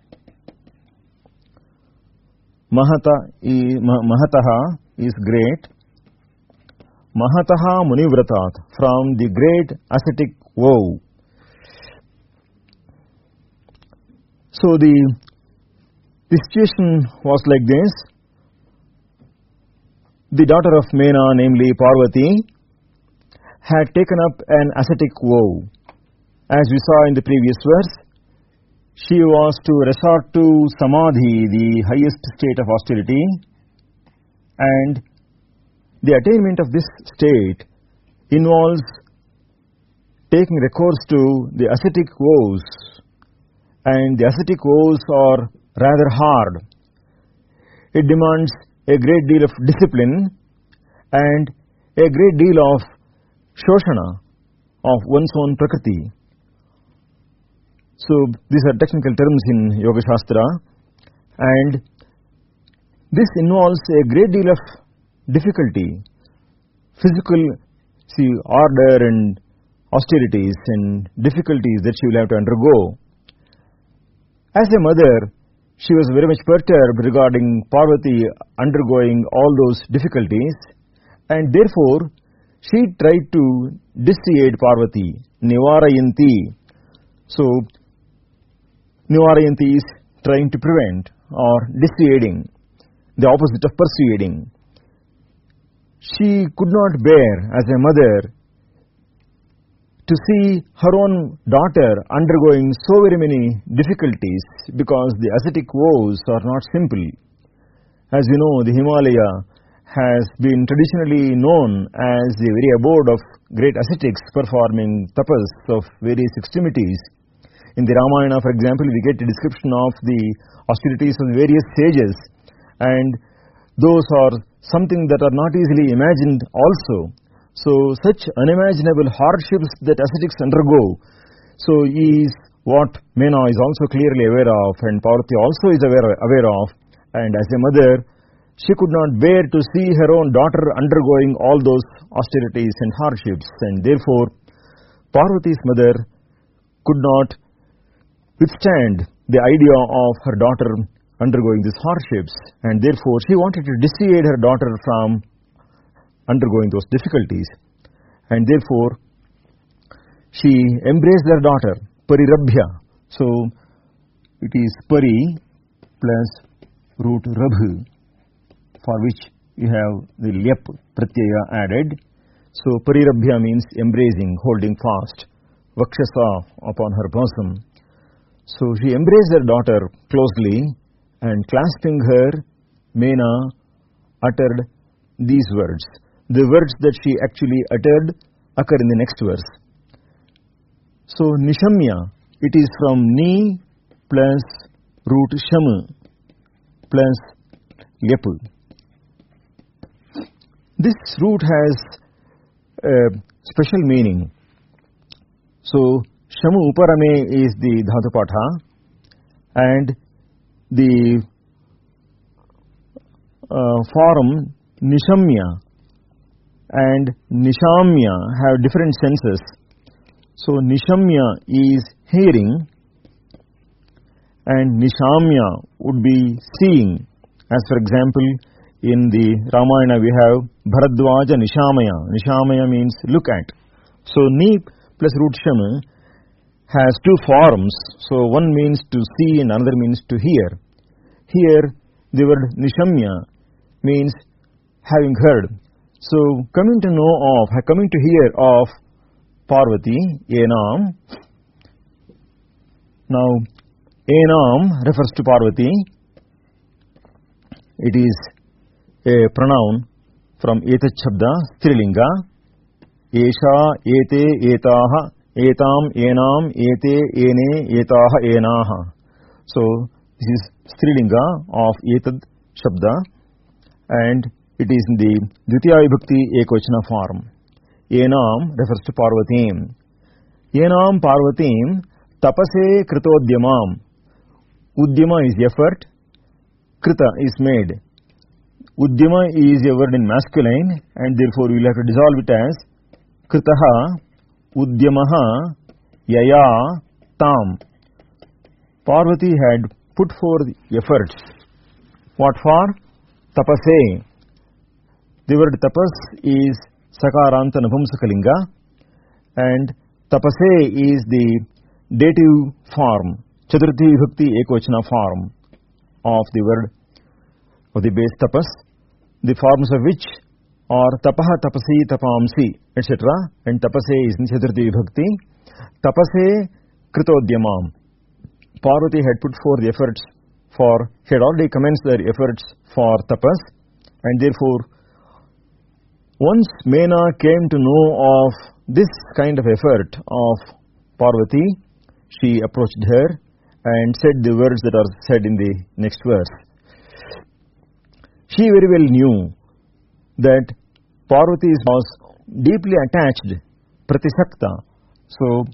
Mahataha is great. Mahataha Muni vratat, from the great ascetic vow. So the situation was like this. The daughter of Mena, namely Parvati, had taken up an ascetic vow. As we saw in the previous verse, she was to resort to samadhi, the highest state of austerity, and the attainment of this state involves taking recourse to the ascetic vows, and the ascetic vows are rather hard. It demands a great deal of discipline and a great deal of shoshana of one's own prakriti. So these are technical terms in Yoga Shastra, and this involves a great deal of difficulty, physical order and austerities and difficulties that she will have to undergo. As a mother, she was very much perturbed regarding Parvati undergoing all those difficulties, and therefore she tried to dissuade Parvati, Nivarayanti. So Nivarayanti is trying to prevent or dissuading, the opposite of persuading. She could not bear as a mother to see her own daughter undergoing so very many difficulties, because the ascetic vows are not simple. As you know, the Himalaya has been traditionally known as the very abode of great ascetics performing tapas of various extremities. In the Ramayana, for example, we get a description of the austerities of various sages, and those are something that are not easily imagined also. So such unimaginable hardships that ascetics undergo, so is what Mena is also clearly aware of, and Parvati also is aware of, and as a mother, she could not bear to see her own daughter undergoing all those austerities and hardships, and therefore Parvati's mother could not withstand the idea of her daughter undergoing these hardships, and therefore she wanted to dissuade her daughter from undergoing those difficulties, and therefore she embraced her daughter, Parirabhya. So it is Pari plus root Rabhu, for which you have the Lyap Pratyaya added. So Parirabhya means embracing, holding fast, Vakshasa upon her bosom. So she embraced her daughter closely, and clasping her, Mena uttered these words. The words that she actually uttered occur in the next verse. So Nishamya, it is from Ni plus root Sham plus Lyapu. This root has a special meaning. So Shamu Uparame is the Dhatupatha, and the form Nishamya and Nishamya have different senses. So Nishamya is hearing, and Nishamya would be seeing. As for example, in the Ramayana we have Bharadwaja Nishamaya. Nishamaya means look at. So Ni plus root Sham has two forms. So one means to see and another means to hear. Here the word Nishamya means having heard. So coming to hear of Parvati, Enam. Now Enam refers to Parvati. It is a pronoun from Etat Shabda, Strilinga. Esha, Ete, Etaha, Etam, Enam, Ete, Ene, Etaha, Enaha. So this is Strilinga of Etat Shabda, and it is in the Dvitiya Vibhakti Ekvachana form. Enam refers to Parvatim. Enam Parvatim tapase kritodyamam. Udyama is effort, krita is made. Udyama is a word in masculine, and therefore we will have to dissolve it as kritaha udyamaha yaya tam. Parvati had put forth efforts. What for? Tapase. The word tapas is sakaranta napumsakalinga, and tapase is the dative form, chaturthi vibhakti ekvachana form of the word of the base tapas, the forms of which are tapaha, tapasi, tapamsi, etc. And tapase is in chaturthi vibhakti. Tapase kritodyamam. Parvati had put forth the efforts she had already commenced their efforts for tapas, and therefore once Mena came to know of this kind of effort of Parvati, she approached her and said the words that are said in the next verse. She very well knew that Parvati was deeply attached, pratisakta. So,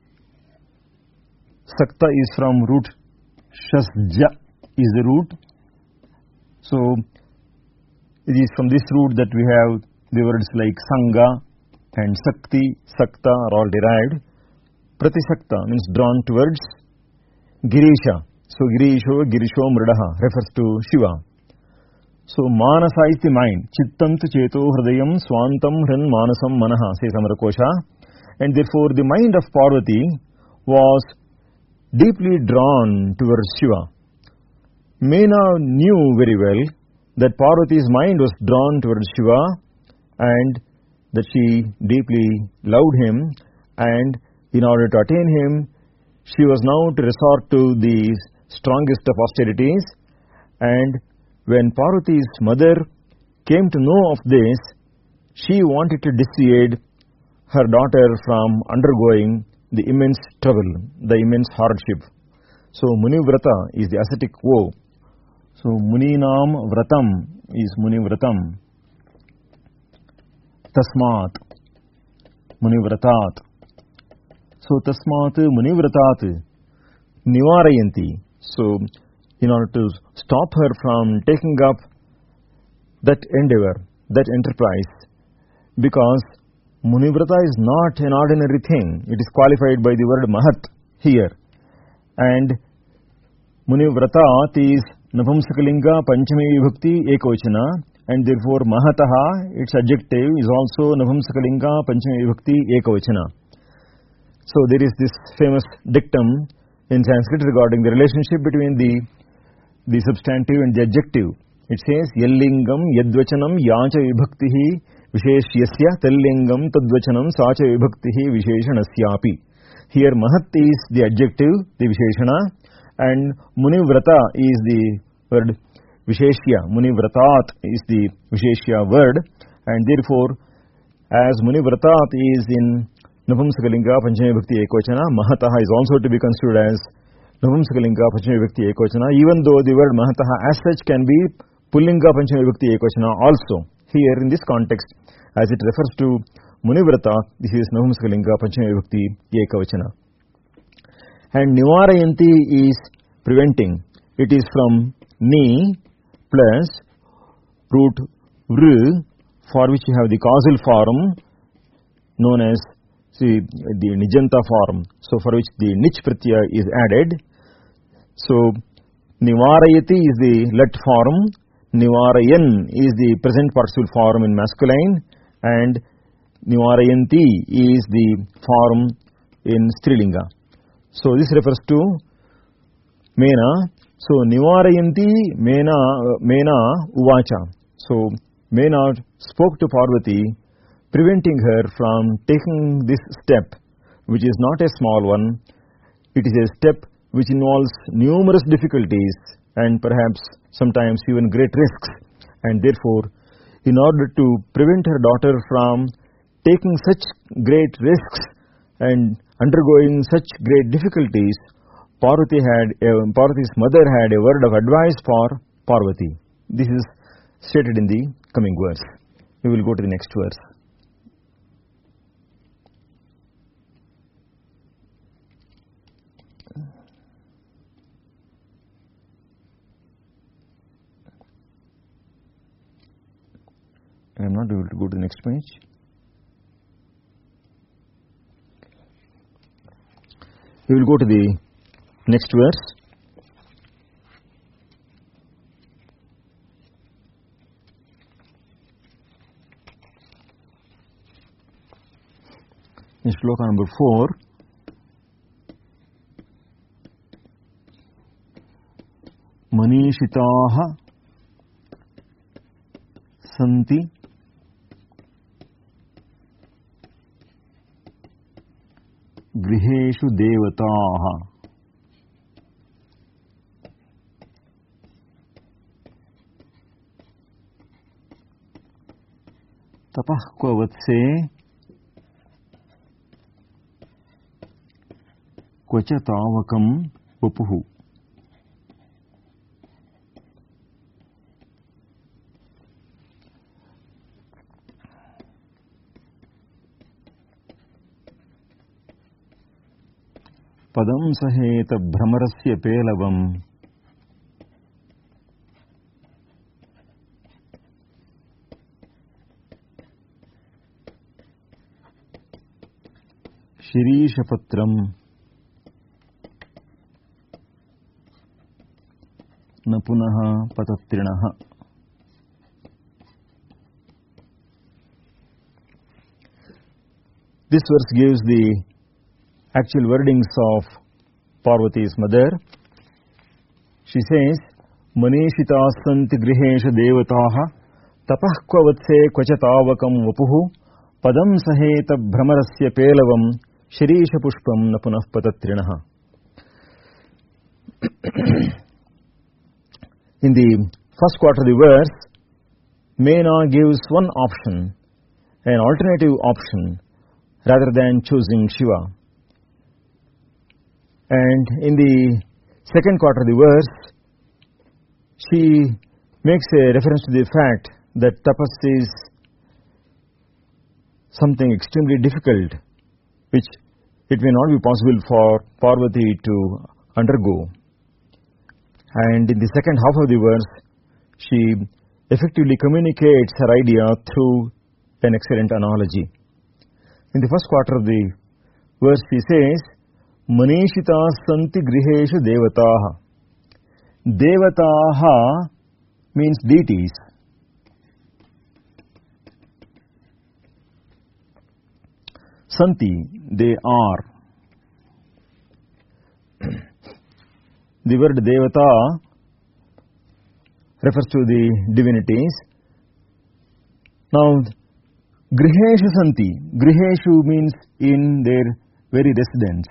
sakta is from root shasja is the root. So, it is from this root that we have the words like sanga and sakti, sakta are all derived. Pratisakta means drawn towards Girisha. So, Girisho Mridaha refers to Shiva. So, Manasa is the mind. Chittam tu cheto hridayam swantam hrin manasam manaha, says Amarakosha. And therefore, the mind of Parvati was deeply drawn towards Shiva. Mena knew very well that Parvati's mind was drawn towards Shiva and that she deeply loved him, and in order to attain him, she was now to resort to the strongest of austerities. And when Parvati's mother came to know of this, she wanted to dissuade her daughter from undergoing the immense trouble, the immense hardship. So, Munivrata is the ascetic vow. So, Muninam Vratam is Munivratam. Tasmat Munivratat. So, Tasmat Munivratat Nivarayanti. So, in order to stop her from taking up that endeavor, that enterprise, because Munivrata is not an ordinary thing. It is qualified by the word Mahat here. And Munivratat is Napumsakalinga Panchami Vibhakti Ekavachana, and therefore Mahataha, its adjective, is also Napumsakalinga Panchami Vibhakti Ekavachana. So there is this famous dictum in Sanskrit regarding the relationship between the substantive and the adjective. It says, Yallingam Yadvachanam Yacha Vibhaktihi Visheshyasya Tallingam Tadvachanam Sacha Vibhaktihi Visheshanasyapi. Here Mahat is the adjective, the Visheshana, and Munivrata is the word Visheshya. Munivratat is the Visheshya word, and therefore, as Munivrata is in Napumsakalinga Panchami Vibhakti Ekavachana, Mahataha is also to be considered as Napumsakalinga Panchami Vibhakti Ekavachana, even though the word Mahataha as such can be Pullinga Panchami Vibhakti Ekavachana also. Here in this context, as it refers to Munivrata, this is Napumsakalinga Panchami Vibhakti Ekavachana. And Nivarayanti is preventing. It is from Ni plus root Vr, for which you have the causal form known as the Nijanta form. So, for which the Nich Pratyaya is added. So, Nivarayati is the let form, Nivarayan is the present participle form in masculine, and Nivarayanti is the form in Strilinga. So, this refers to Mena. So, Nivarayanti Mena Uvacha. So, Mena spoke to Parvati, preventing her from taking this step, which is not a small one. It is a step which involves numerous difficulties and perhaps sometimes even great risks. And therefore, in order to prevent her daughter from taking such great risks and undergoing such great difficulties, Parvati's mother had a word of advice for Parvati. This is stated in the coming verse. We will go to the next verse. I am not able to go to the next page. We will go to the next verse. In shloka number 4, Manishitaha Santi Griheshu Devataha. tapah kva vatse kvacha tavakam vapuhu. Padam saheta bhramarasya pelavam Shirishapatram na punaha patatrinaha. This verse gives the actual wordings of Parvati's mother. She says, Manishita santi grihesha devataha tapah kva vatse kvacha tavakam vapuhu padam saheta bhramarasya pelavam shirisha pushpam na punah patatrinaha. In the first quarter of the verse, Mena gives one option, an alternative option, rather than choosing Shiva. And in the second quarter of the verse, she makes a reference to the fact that tapas is something extremely difficult, which it may not be possible for Parvati to undergo. And in the second half of the verse, she effectively communicates her idea through an excellent analogy. In the first quarter of the verse, she says, Manishita santi griheshu devataha. Devataha means deities. Santi, they are. The word devata refers to the divinities. Now, griheshu santi. Griheshu means in their very residence.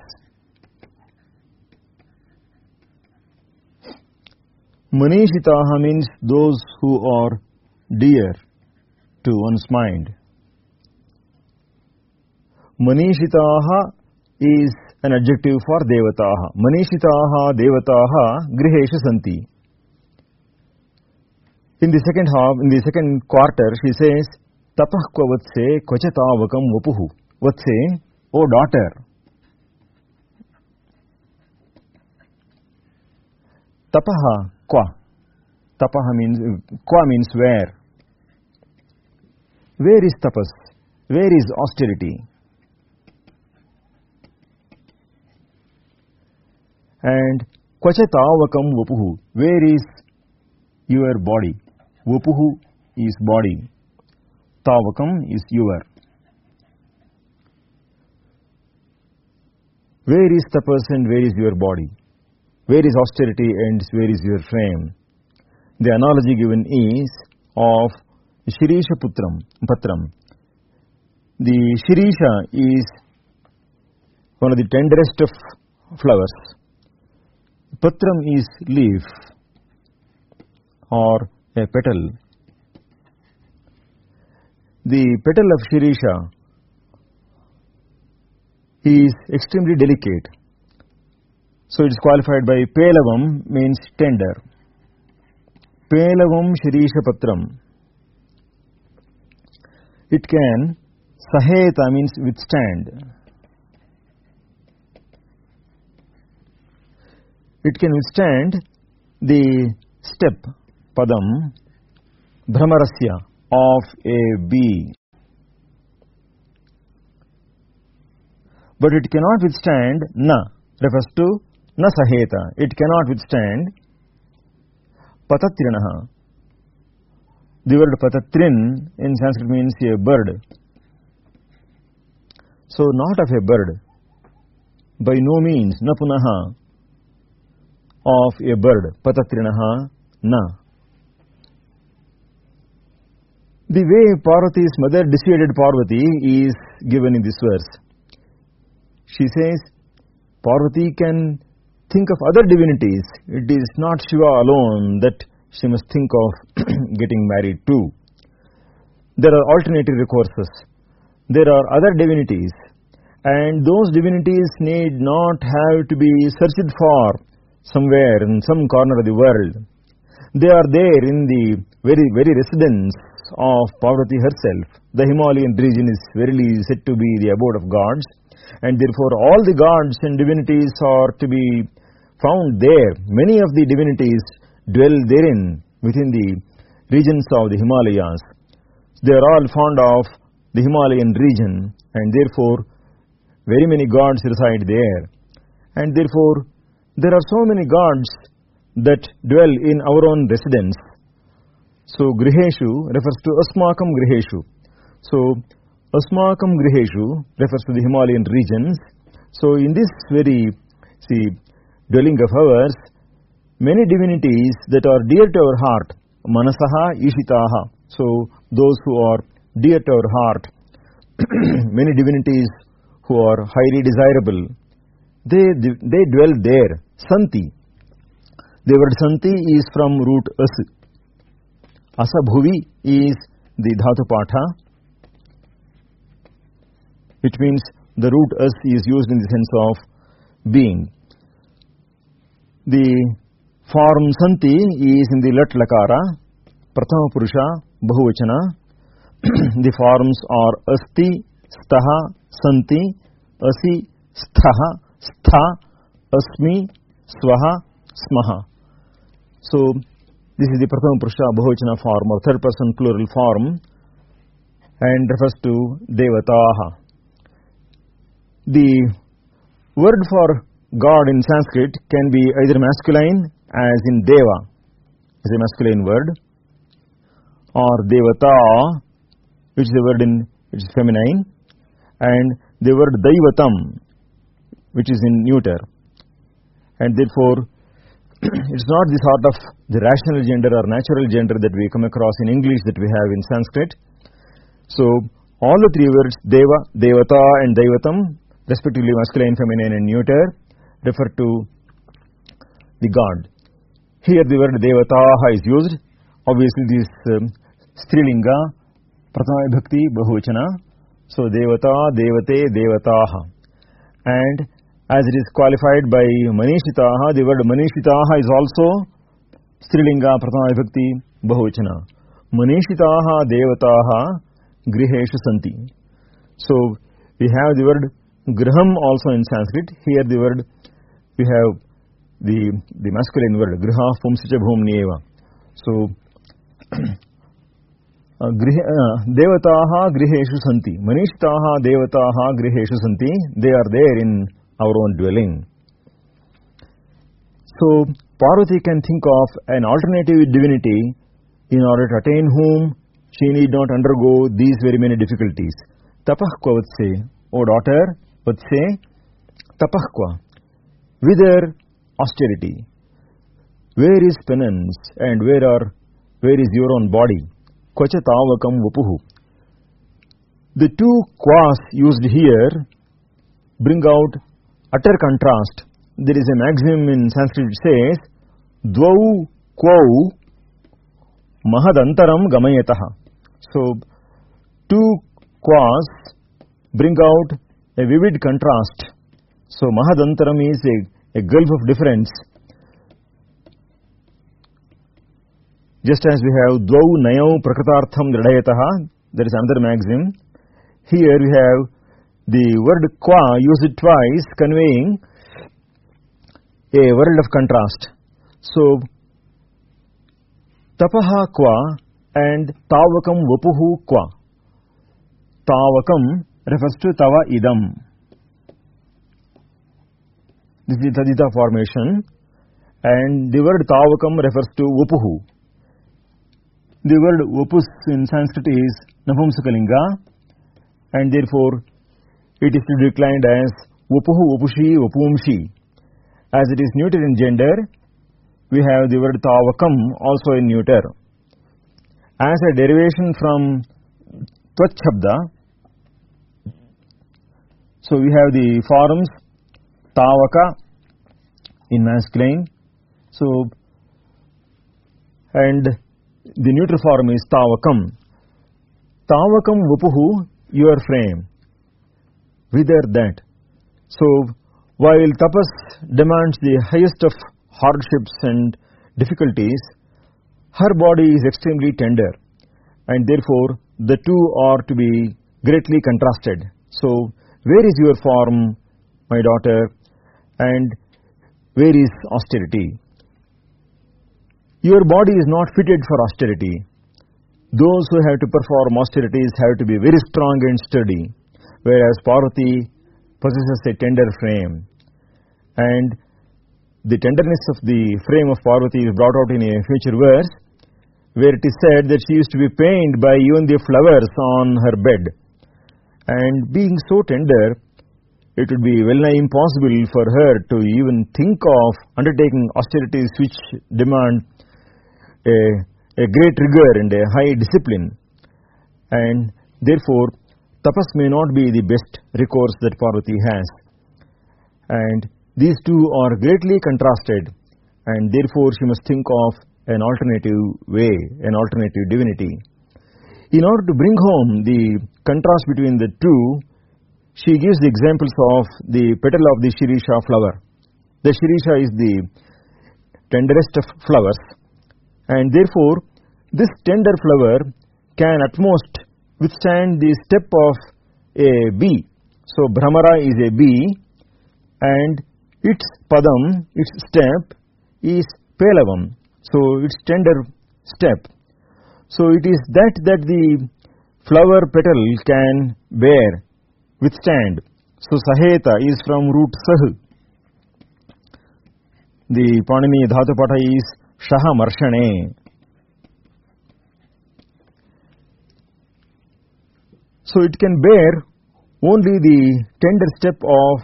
Manishitaha means those who are dear to one's mind. Manishitaha is an adjective for devataha. Manishitaha devataha griheshu santi. In the second half, in the second quarter, she says, Tapah kva vatse kvacha tavakam vapuhu. Vatse, O daughter. Tapaha, kwa. Tapaha means, kwa means where. Where is tapas? Where is austerity? And kvacha tavakam vapuhu. Where is your body? Vapuhu is body. Tavakam is your. Where is tapas and where is your body? Where is austerity and where is your frame? The analogy given is of Shirisha Patram. The Shirisha is one of the tenderest of flowers. Patram is leaf or a petal. The petal of Shirisha is extremely delicate. So it is qualified by Pelavam means tender. Pelavam Shirisha Patram. It can, Saheta means withstand. It can withstand the step, Padam, Bhramarasya, of a bee. But it cannot withstand Na, refers to Na Saheta. It cannot withstand Patatrinaha. The word Patatrin in Sanskrit means a bird. So not of a bird. By no means, Na Punaha, of a bird. Patatrinaha, Na. The way Parvati's mother dissuaded Parvati is given in this verse. She says, Parvati can think of other divinities. It is not Shiva alone that she must think of getting married to. there are alternative recourses. There are other divinities, and those divinities need not have to be searched for somewhere in some corner of the world. They are there in the very residence of Parvati herself. The Himalayan region is verily said to be the abode of gods, and therefore all the gods and divinities are to be found there. Many of the divinities dwell therein, within the regions of the Himalayas. They are all fond of the Himalayan region, and therefore very many gods reside there. And therefore there are so many gods that dwell in our own residence. So Griheshu refers to Asmakam Griheshu. So Asmakam Griheshu refers to the Himalayan regions. So in this very dwelling of ours, many divinities that are dear to our heart, Manasaha Ishitaha. So those who are dear to our heart, many divinities who are highly desirable, they dwell there. Santi. The word Santi is from root As. Asabhuvi is the Dhatu Patha. It means the root As is used in the sense of being. The form Santi is in the Lat Lakara, Prathama Purusha, Bahuvachana. The forms are Asti, Staha, Santi, Asi, Sthaha, Stha, Asmi, Swaha, Smaha. So this is the Prathama Purusha Bahuvachana form, or third person plural form, and refers to Devataha. The word for God in Sanskrit can be either masculine, as in Deva, is a masculine word, or Devata, which is a word which is feminine, and the word Daivatam, which is in neuter. And therefore it's not the sort of the rational gender or natural gender that we come across in English that we have in Sanskrit. So all the three words, Deva, Devata and Daivatam, respectively masculine, feminine and neuter, refer to the God. Here the word Devataha is used. Obviously this Strilinga, Prathama Vibhakti, Bahuvachana. So Devata, Devate, Devataha. And as it is qualified by Manishitaha, the word Manishitaha is also Strilinga, Prathama Vibhakti, Bahuvachana. Manishitaha, Devataha, Griheshu Santi. So we have the word Griham also in Sanskrit. Here the word, we have the masculine word, Griha Pumsicha Bhumnieva. So Devataha Griheshu Santi. Manishtaha Devataha Griheshu Santi. They are there in our own dwelling. So Parvati can think of an alternative divinity in order to attain whom she need not undergo these very many difficulties. Tapahkva vatse, O daughter, vatse, tapahkva. Whither austerity? Where is penance and where is your own body? Kvacha tavakam vapuhu. The two quas used here bring out utter contrast. There is a maxim in Sanskrit which says, Dvau kvau mahadantaram gamayataha. So, two quas bring out a vivid contrast. So, mahadantaram is a gulf of difference. Just as we have Dvau nayau prakritartham dridayataha, there is another maxim. Here we have the word qua used twice, conveying a world of contrast. So, tapaha qua and tavakam vapuhu qua. Tavakam refers to tava idam. This is the Tadita formation, and the word tavakam refers to vapuhu. The word vapus in Sanskrit is Napumsakalinga, and therefore it is to be declined as vapuhu, vapushi, vapumshi. As it is neuter in gender, we have the word tavakam also in neuter. As a derivation from Tvachabda, so we have the forms tavaka in masculine, so, and the neuter form is tavakam. Tavakam Vupuhu, your frame. Wither that. So, while tapas demands the highest of hardships and difficulties, her body is extremely tender, and therefore the two are to be greatly contrasted. So, where is your form, my daughter, and where is austerity? Your body is not fitted for austerity. Those who have to perform austerities have to be very strong and sturdy, whereas Parvati possesses a tender frame. And the tenderness of the frame of Parvati is brought out in a future verse, where it is said that she used to be pained by even the flowers on her bed. And being so tender, it would be well nigh impossible for her to even think of undertaking austerities which demand a great rigor and a high discipline. And therefore, tapas may not be the best recourse that Parvati has. And these two are greatly contrasted, and therefore she must think of an alternative way, an alternative divinity. In order to bring home the contrast between the two, she gives the examples of the petal of the Shirisha flower. The Shirisha is the tenderest of flowers, and therefore this tender flower can at most withstand the step of a bee. So Bhramara is a bee, and its padam, its step, is pelavam, so its tender step. So it is that the flower petal can bear, withstand. So Saheta is from root Sah. The Panini Dhatupata is Shaha Marshane. So it can bear only the tender step of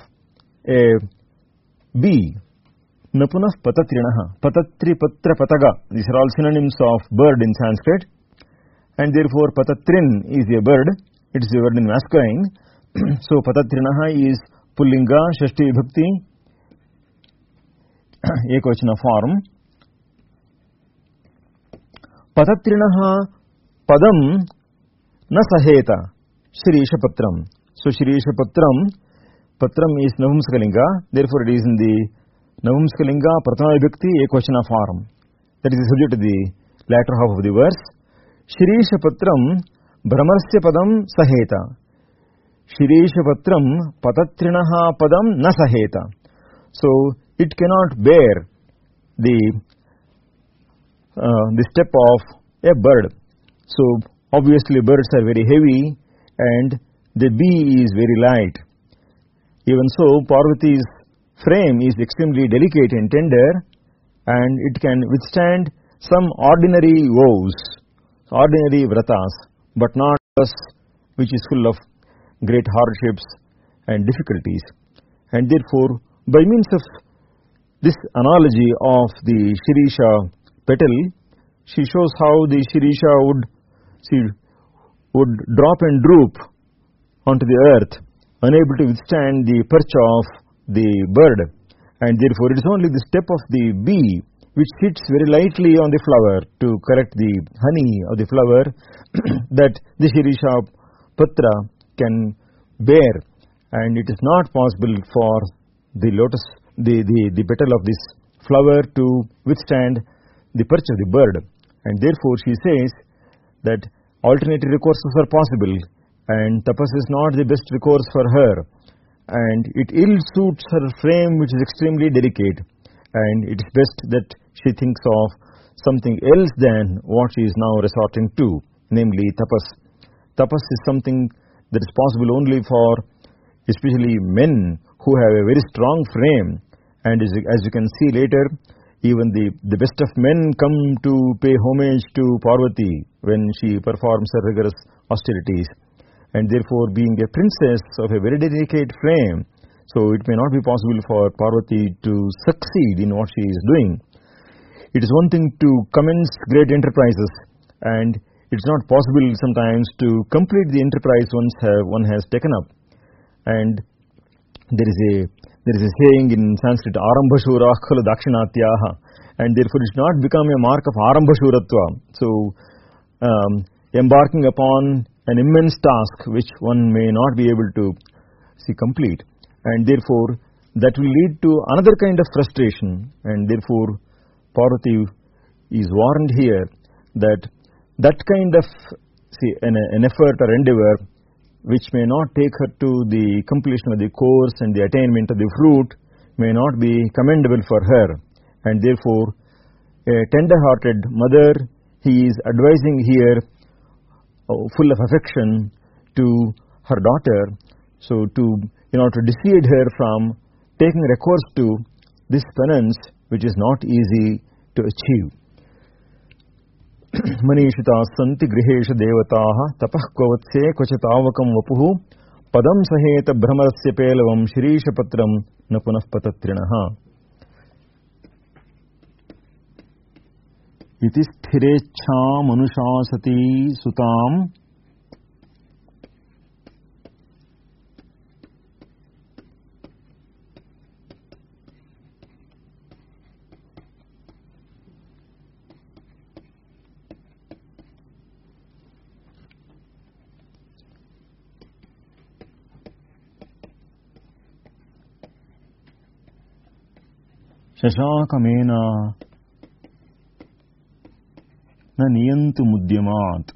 a bee. Napunah patatrinaha. Patatri patra pataga. These are all synonyms of bird in Sanskrit. And therefore patatrin is a bird. It is a word in masculine. So patatrinaha is pullinga, shashti bhakti, ekvachana form. Patatrinaha padam na saheta. Shirisha patram. So Shirisha patram is Navumsakalinga, therefore it is in the Navumsakalinga Prathama Vibhakti Ekvachana form. That is the subject of the latter half of the verse. Shirisha patram Brahmarsya padam saheta. Shirisha patram patatrinaha padam na saheta. So it cannot bear the step of a bird. So obviously birds are very heavy and the bee is very light. Even so, Parvati's frame is extremely delicate and tender, and it can withstand some ordinary vows, ordinary vratas, but not us, which is full of great hardships and difficulties. And therefore, by means of this analogy of the Shirisha petal, she shows how the Shirisha would drop and droop onto the earth, unable to withstand the perch of the bird, and therefore it is only the step of the bee which sits very lightly on the flower to collect the honey of the flower that the Shirisha patra can bear, and it is not possible for the lotus, the petal of this flower to withstand the perch of the bird, and therefore she says that alternative recourses are possible, and tapas is not the best recourse for her, and it ill suits her frame, which is extremely delicate, and it is best that she thinks of something else than what she is now resorting to, namely tapas. Tapas is something that is possible only for especially men who have a very strong frame, and as you can see later, even the best of men come to pay homage to Parvati when she performs her rigorous austerities. And therefore, being a princess of a very delicate frame, so it may not be possible for Parvati to succeed in what she is doing. It is one thing to commence great enterprises, and it is not possible sometimes to complete the enterprise once one has taken up. And there is a saying in Sanskrit, Arambhashura khalu dakshinatyaha, and therefore it should not become a mark of Arambhashuratva. So, embarking upon an immense task which one may not be able to complete, and therefore that will lead to another kind of frustration, and therefore Parvati is warned here that that kind of an effort or endeavor which may not take her to the completion of the course and the attainment of the fruit may not be commendable for her, and therefore a tender-hearted mother, he is advising here full of affection to her daughter, so in order to dissuade her from taking recourse to this penance which is not easy to achieve. Manishita santi grihesha devataha tapah kvavatse kvachatavakam vapuhu padam saheta brahmarasya pelavam shirisha patram na punah patatrinaha. Iti sthirecha manushasati sutam Shashakamena na niyantu mudyamat.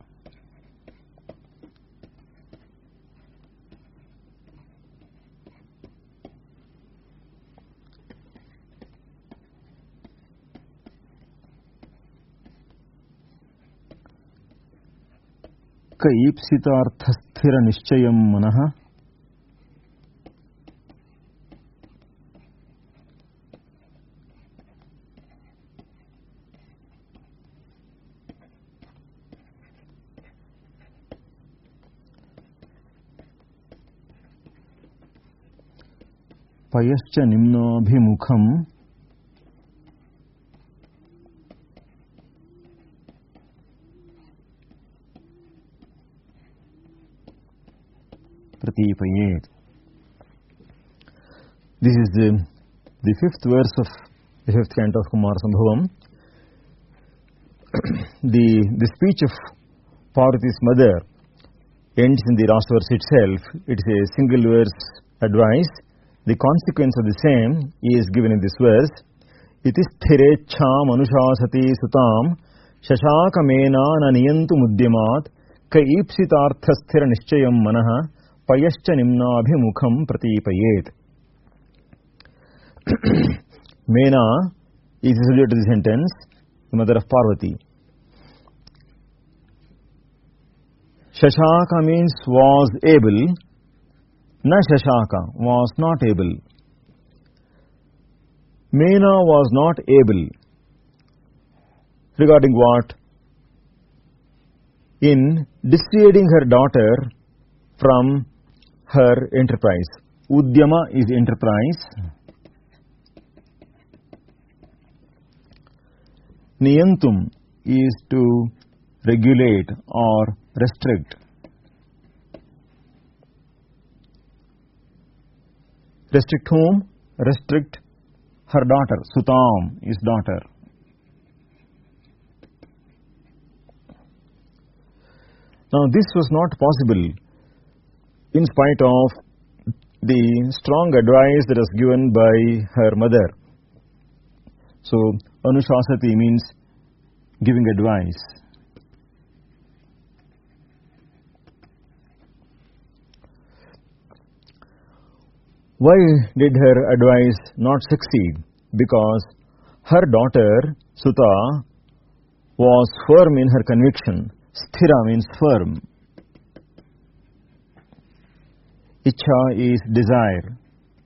Ka ipsitarthasthira nischayam manaha payascha nimnabhimukham pratipayet. This is the fifth verse of the fifth canto of Kumar Sambhavam. The speech of Parvati's mother ends in the last verse itself. It is a single verse advice. The consequence of the same is given in this verse. Iti sthirecha manushasati sutam shashakamena na niyantu mudyamat ka ipsitarthasthira nischayam manaha payascha nimnabhimukham pratipayet. Mena is the subject of the sentence, the mother of Parvati. Shashaka means was able. Na Shashaka was not able. Mena was not able. Regarding what? In dissuading her daughter from her enterprise. Udyama is enterprise. Niyantum is to regulate or restrict. Restrict whom? Restrict her daughter. Sutam is daughter. Now this was not possible in spite of the strong advice that was given by her mother. So Anushasati means giving advice. Why did her advice not succeed? Because her daughter, Suta, was firm in her conviction. Sthira means firm. Ichha is desire.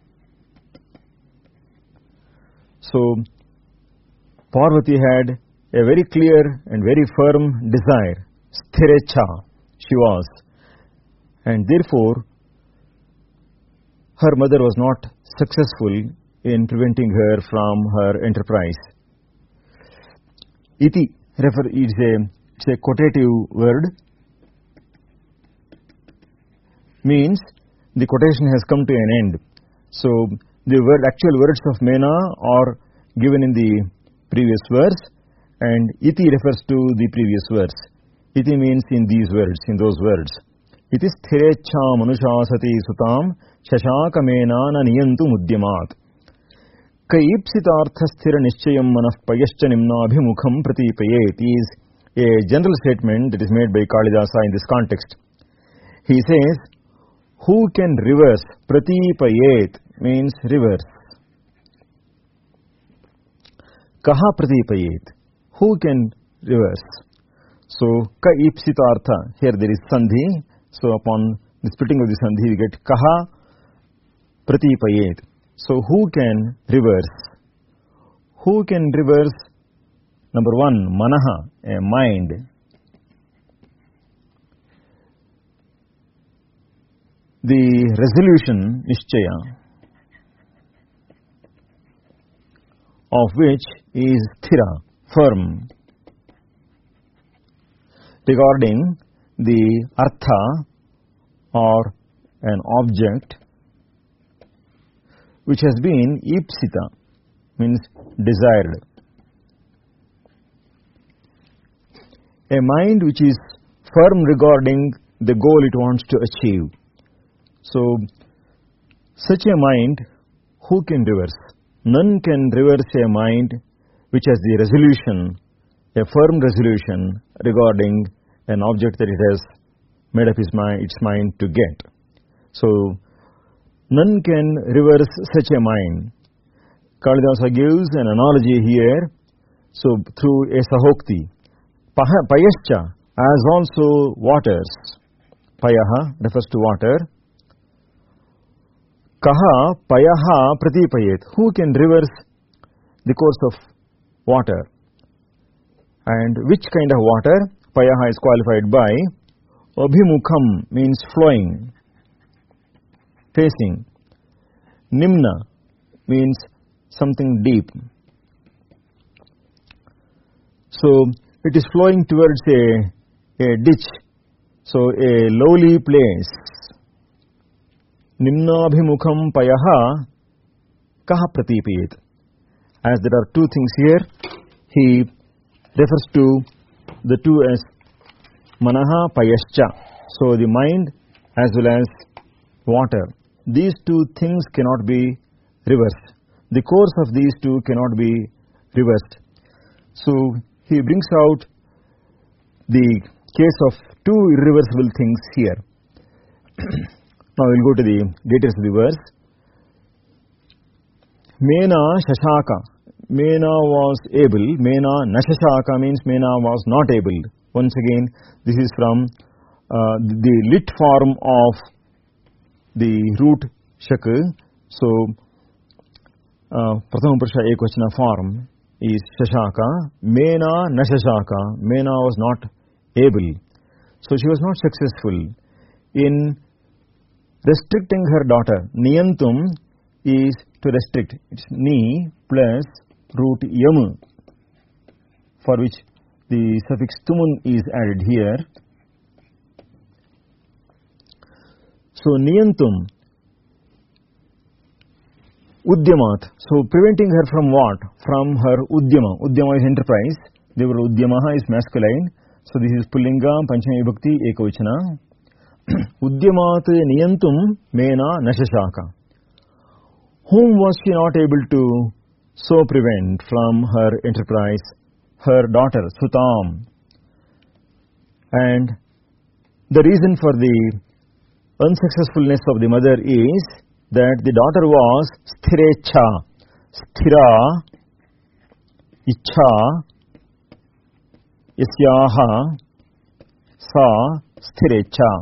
So, Parvati had a very clear and very firm desire. Sthirecha, she was. And therefore, her mother was not successful in preventing her from her enterprise. Iti is a quotative word. Means the quotation has come to an end. So the actual words of Mena are given in the previous verse, and iti refers to the previous verse. Iti means in these words, in those words. iti sthirechha manushasati sutam shashakamena na niyantu mudyamat. Kaipsitartha sthira nischayam manah payascha nimna abhimukham pratipayet is a general statement that is made by Kalidasa in this context. He says, who can reverse? Pratipayet means reverse. Kaha pratipayet? Who can reverse? So, ka ipsitartha, here there is sandhi. So, upon the splitting of the sandhi, we get kaha pratipayet. So, who can reverse? Who can reverse? Number one, manaha, a mind. The resolution, nishchaya, of which is sthira, firm, regarding the artha or an object which has been ipsita, means desired. A mind which is firm regarding the goal it wants to achieve. So, such a mind, who can reverse? None can reverse a mind which has the resolution, a firm resolution regarding an object that it has made up its mind to get. So, none can reverse such a mind. Kalidasa gives an analogy here, so through a sahokti. Payascha, as also waters. Payaha refers to water. Kaha payaha pratipayet. Who can reverse the course of water? And which kind of water? Payaha is qualified by abhimukham, means flowing, facing. Nimna means something deep. So, it is flowing towards a ditch, so a lowly place. Nimnabhimukham payaha kaha pratipayet. As there are two things here, he refers to the two as manaha payascha. So the mind as well as water. These two things cannot be reversed. The course of these two cannot be reversed. So he brings out the case of two irreversible things here. Now we will go to the details of the verse. Mena shashaka. Mena was able. Mena nashashaka means Mena was not able. Once again, this is from the lit form of the root shaka. So, Prathama Purusha Ekvachana form is shashaka. Mena nashashaka. Mena was not able. So, she was not successful in restricting her daughter. Niyantum is to restrict. It's ni plus root yam, for which the suffix tumun is added here. So, niyantum, udyamat. So, preventing her from what? From her udyama. Udyama is enterprise. Therefore, udyamaha is masculine. So, this is pullinga, panchami vibhakti, ekavachana. Udyamat niyantum mena nashashaka. Whom was she not able to so prevent from her enterprise? Her daughter, Sutam. And the reason for the unsuccessfulness of the mother is that the daughter was sthirecha. Sthira, ichha, yasyaha, sa, sthirecha.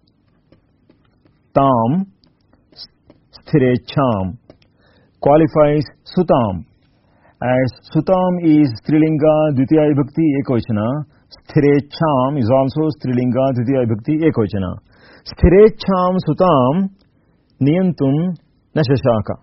Tam, sthirecham qualifies Sutam. As Sutam is Strilinga Dvitiya Vibhakti Ekavachana, Sthirecham is also Strilinga Dvitiya Vibhakti Ekavachana. Sthirecham Sutam Niyantum Nashashaka.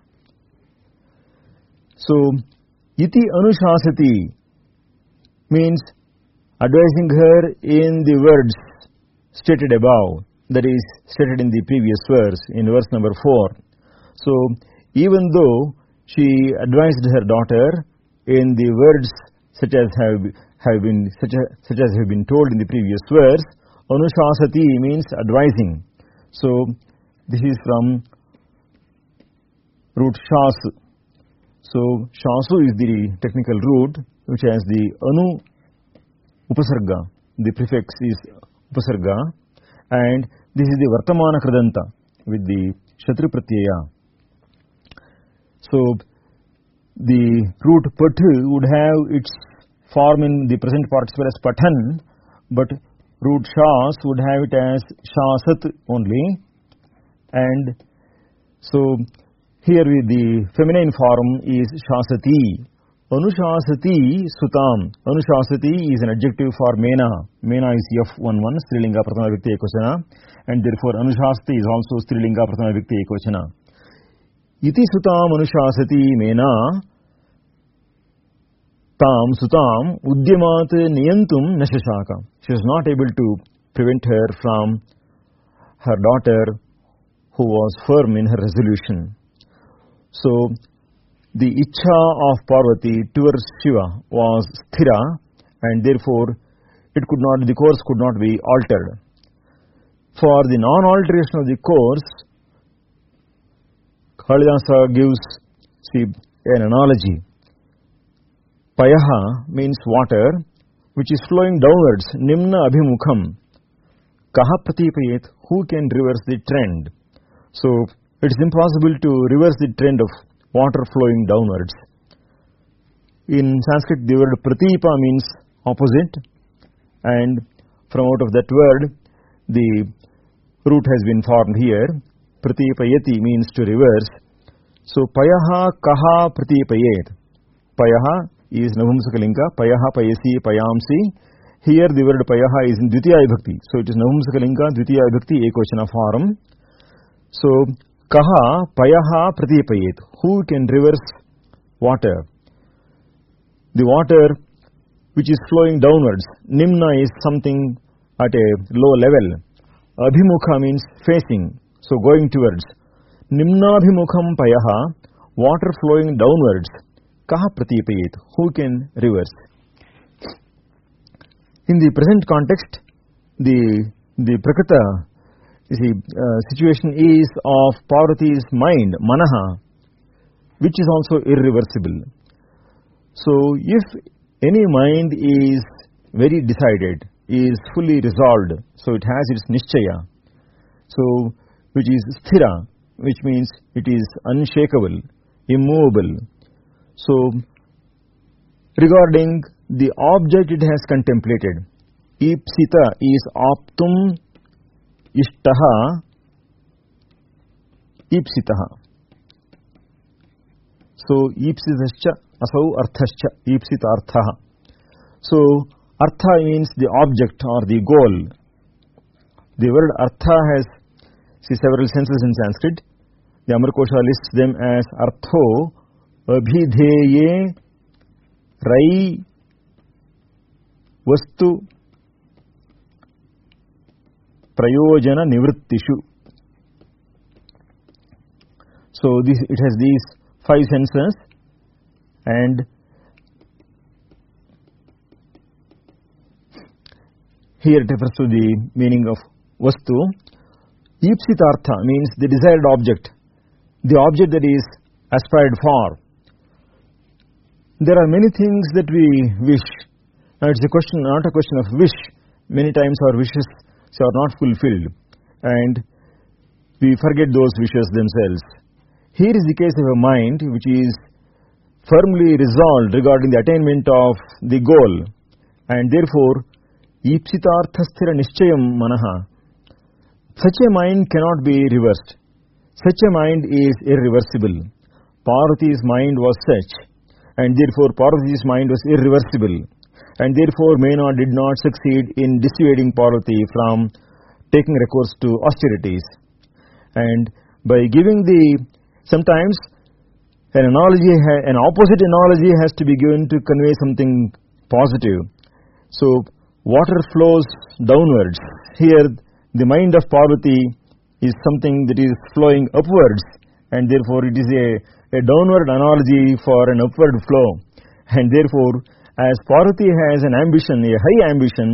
So, iti anushasati means advising her in the words stated above, that is stated in the previous verse, in verse number 4. So, even though she advised her daughter in the words such as have been told in the previous verse, Anushasati means advising. So this is from root shas. So shasu is the technical root which has the anu upasarga. The prefix is upasarga, and this is the vartamana kridanta with the shatru pratyaya. So the root patu would have its form in the present participle as patan, but root shas would have it as shasat only, and so here with the feminine form is shasati. Anushasati sutam. Anushasati is an adjective for mena. Mena is F11, Strilinga Prathama Vikti Ekvachana, and therefore Anushasati is also Strilinga Prathama Vikti Ekvachana. Iti sutam anushasati mena tam sutam udyamat niyantum nashashaka. She was not able to prevent her from her daughter who was firm in her resolution. So the ichha of Parvati towards Shiva was sthira, and therefore the course could not be altered. For the non-alteration of the course, Kalidasa gives an analogy. Payaha means water which is flowing downwards, nimna abhimukham. Kaha pratipayet, who can reverse the trend? So it is impossible to reverse the trend of water flowing downwards. In Sanskrit, the word pratipa means opposite, and from out of that word, the root has been formed here. Pratipayati means to reverse. So payaha kaha pratipayet. Payaha is Navamsakalinga, payaha payasi payamsi. Here the word payaha is in Dvitiya Vibhakti. So it is Navamsakalinga, Dvitiya Vibhakti, Ekvachana form. So kaha payaha pratipayet, who can reverse water? The water which is flowing downwards. Nimna is something at a low level. Abhimukha means facing, so going towards. Nimna abhimukham payaha, water flowing downwards. Kaha pratipayet, who can reverse? In the present context, the Prakrita situation is of Parvati's mind, manaha, which is also irreversible. So if any mind is very decided, is fully resolved, so it has its nishchaya, so which is sthira, which means it is unshakable, immovable. So regarding the object it has contemplated, ipsita is optum ishtaha ipsitaha. So ipsitascha asau arthascha ipsita arthaha. So artha means the object or the goal. The word artha has several senses in Sanskrit. The Amarkosha lists them as artho abhidheye rai vastu prayojana nivrittishu. So it has these 5 senses, and here it refers to the meaning of vastu. Ipsitartha means the desired object, the object that is aspired for. There are many things that we wish. Now it's not a question of wish. Many times our wishes are not fulfilled, and we forget those wishes themselves. Here is the case of a mind which is firmly resolved regarding the attainment of the goal, and therefore ipsitarthasthira nischayam manaha. Such a mind cannot be reversed. Such a mind is irreversible. Parvati's mind was such, and therefore Parvati's mind was irreversible, and therefore Mena did not succeed in dissuading Parvati from taking recourse to austerities. And by giving sometimes an opposite analogy has to be given to convey something positive. So water flows downwards. Here the mind of Parvati is something that is flowing upwards, and therefore it is a downward analogy for an upward flow. And therefore, as Parvati has an ambition, a high ambition,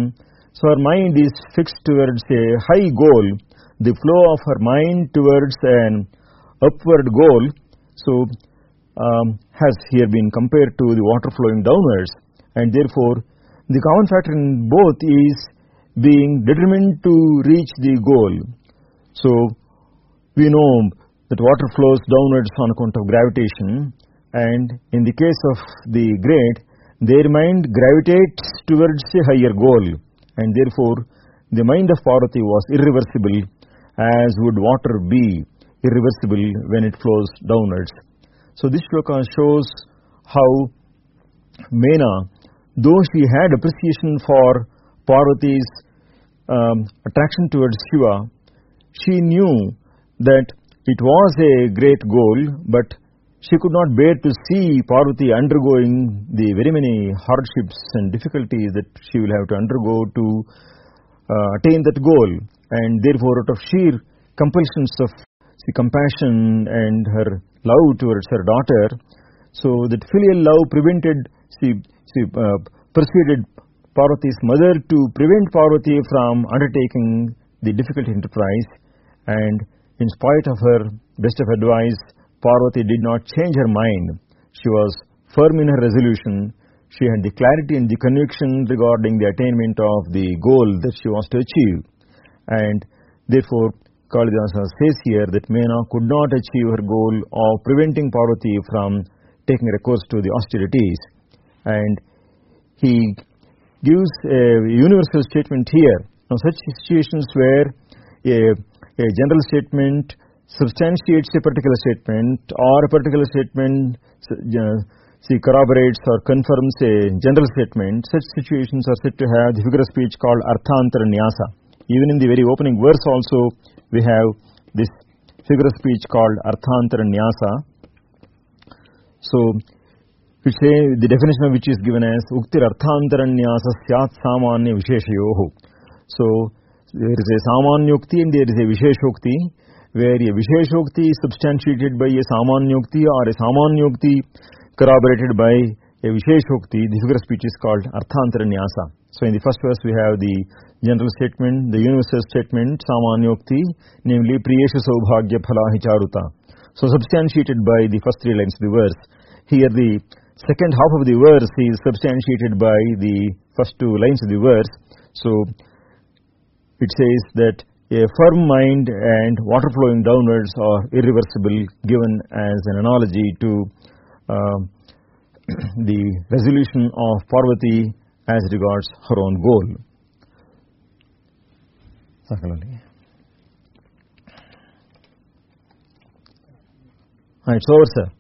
So her mind is fixed towards a high goal. The flow of her mind towards an upward goal, so has here been compared to the water flowing downwards, and therefore the common factor in both is being determined to reach the goal. So we know that water flows downwards on account of gravitation, and in the case of the great, their mind gravitates towards a higher goal, and therefore the mind of Parvati was irreversible, as would water be irreversible when it flows downwards. So this shloka shows how Mena, though she had appreciation for Parvati's attraction towards Shiva, she knew that it was a great goal, but she could not bear to see Parvati undergoing the very many hardships and difficulties that she will have to undergo to attain that goal, and therefore out of sheer compulsions of the compassion and her love towards her daughter, so that filial love persuaded Parvati's mother to prevent Parvati from undertaking the difficult enterprise, and in spite of her best of advice, Parvati did not change her mind. She was firm in her resolution. She had the clarity and the conviction regarding the attainment of the goal that she was to achieve, and therefore Kalidasa says here that Mena could not achieve her goal of preventing Parvati from taking recourse to the austerities, and he gives a universal statement here. Now, such situations where a general statement substantiates a particular statement, or a particular statement corroborates or confirms a general statement, such situations are said to have the figure of speech called Arthantara Nyasa. Even in the very opening verse also, we have this figure of speech called Arthantara Nyasa. So, we say the definition of which is given as Uktir Arthantara Nyasa Syat Samanya Visheshayoho. So, there is a Samanyukti and there is a Visheshokti, where a Visheshokti is substantiated by a Samanyukti, or a Samanyukti corroborated by a Visheshokti. The figure of speech is called Arthantara Nyasa. So, in the first verse we have the general statement, the universal statement, Samanyokti, namely Priyesha Saubhagya Phalahi Charuta. So, substantiated by the first three lines of the verse. Here the second half of the verse is substantiated by the first two lines of the verse. So, it says that a firm mind and water flowing downwards are irreversible, given as an analogy to the resolution of Parvati as regards her own goal. It's over, sir.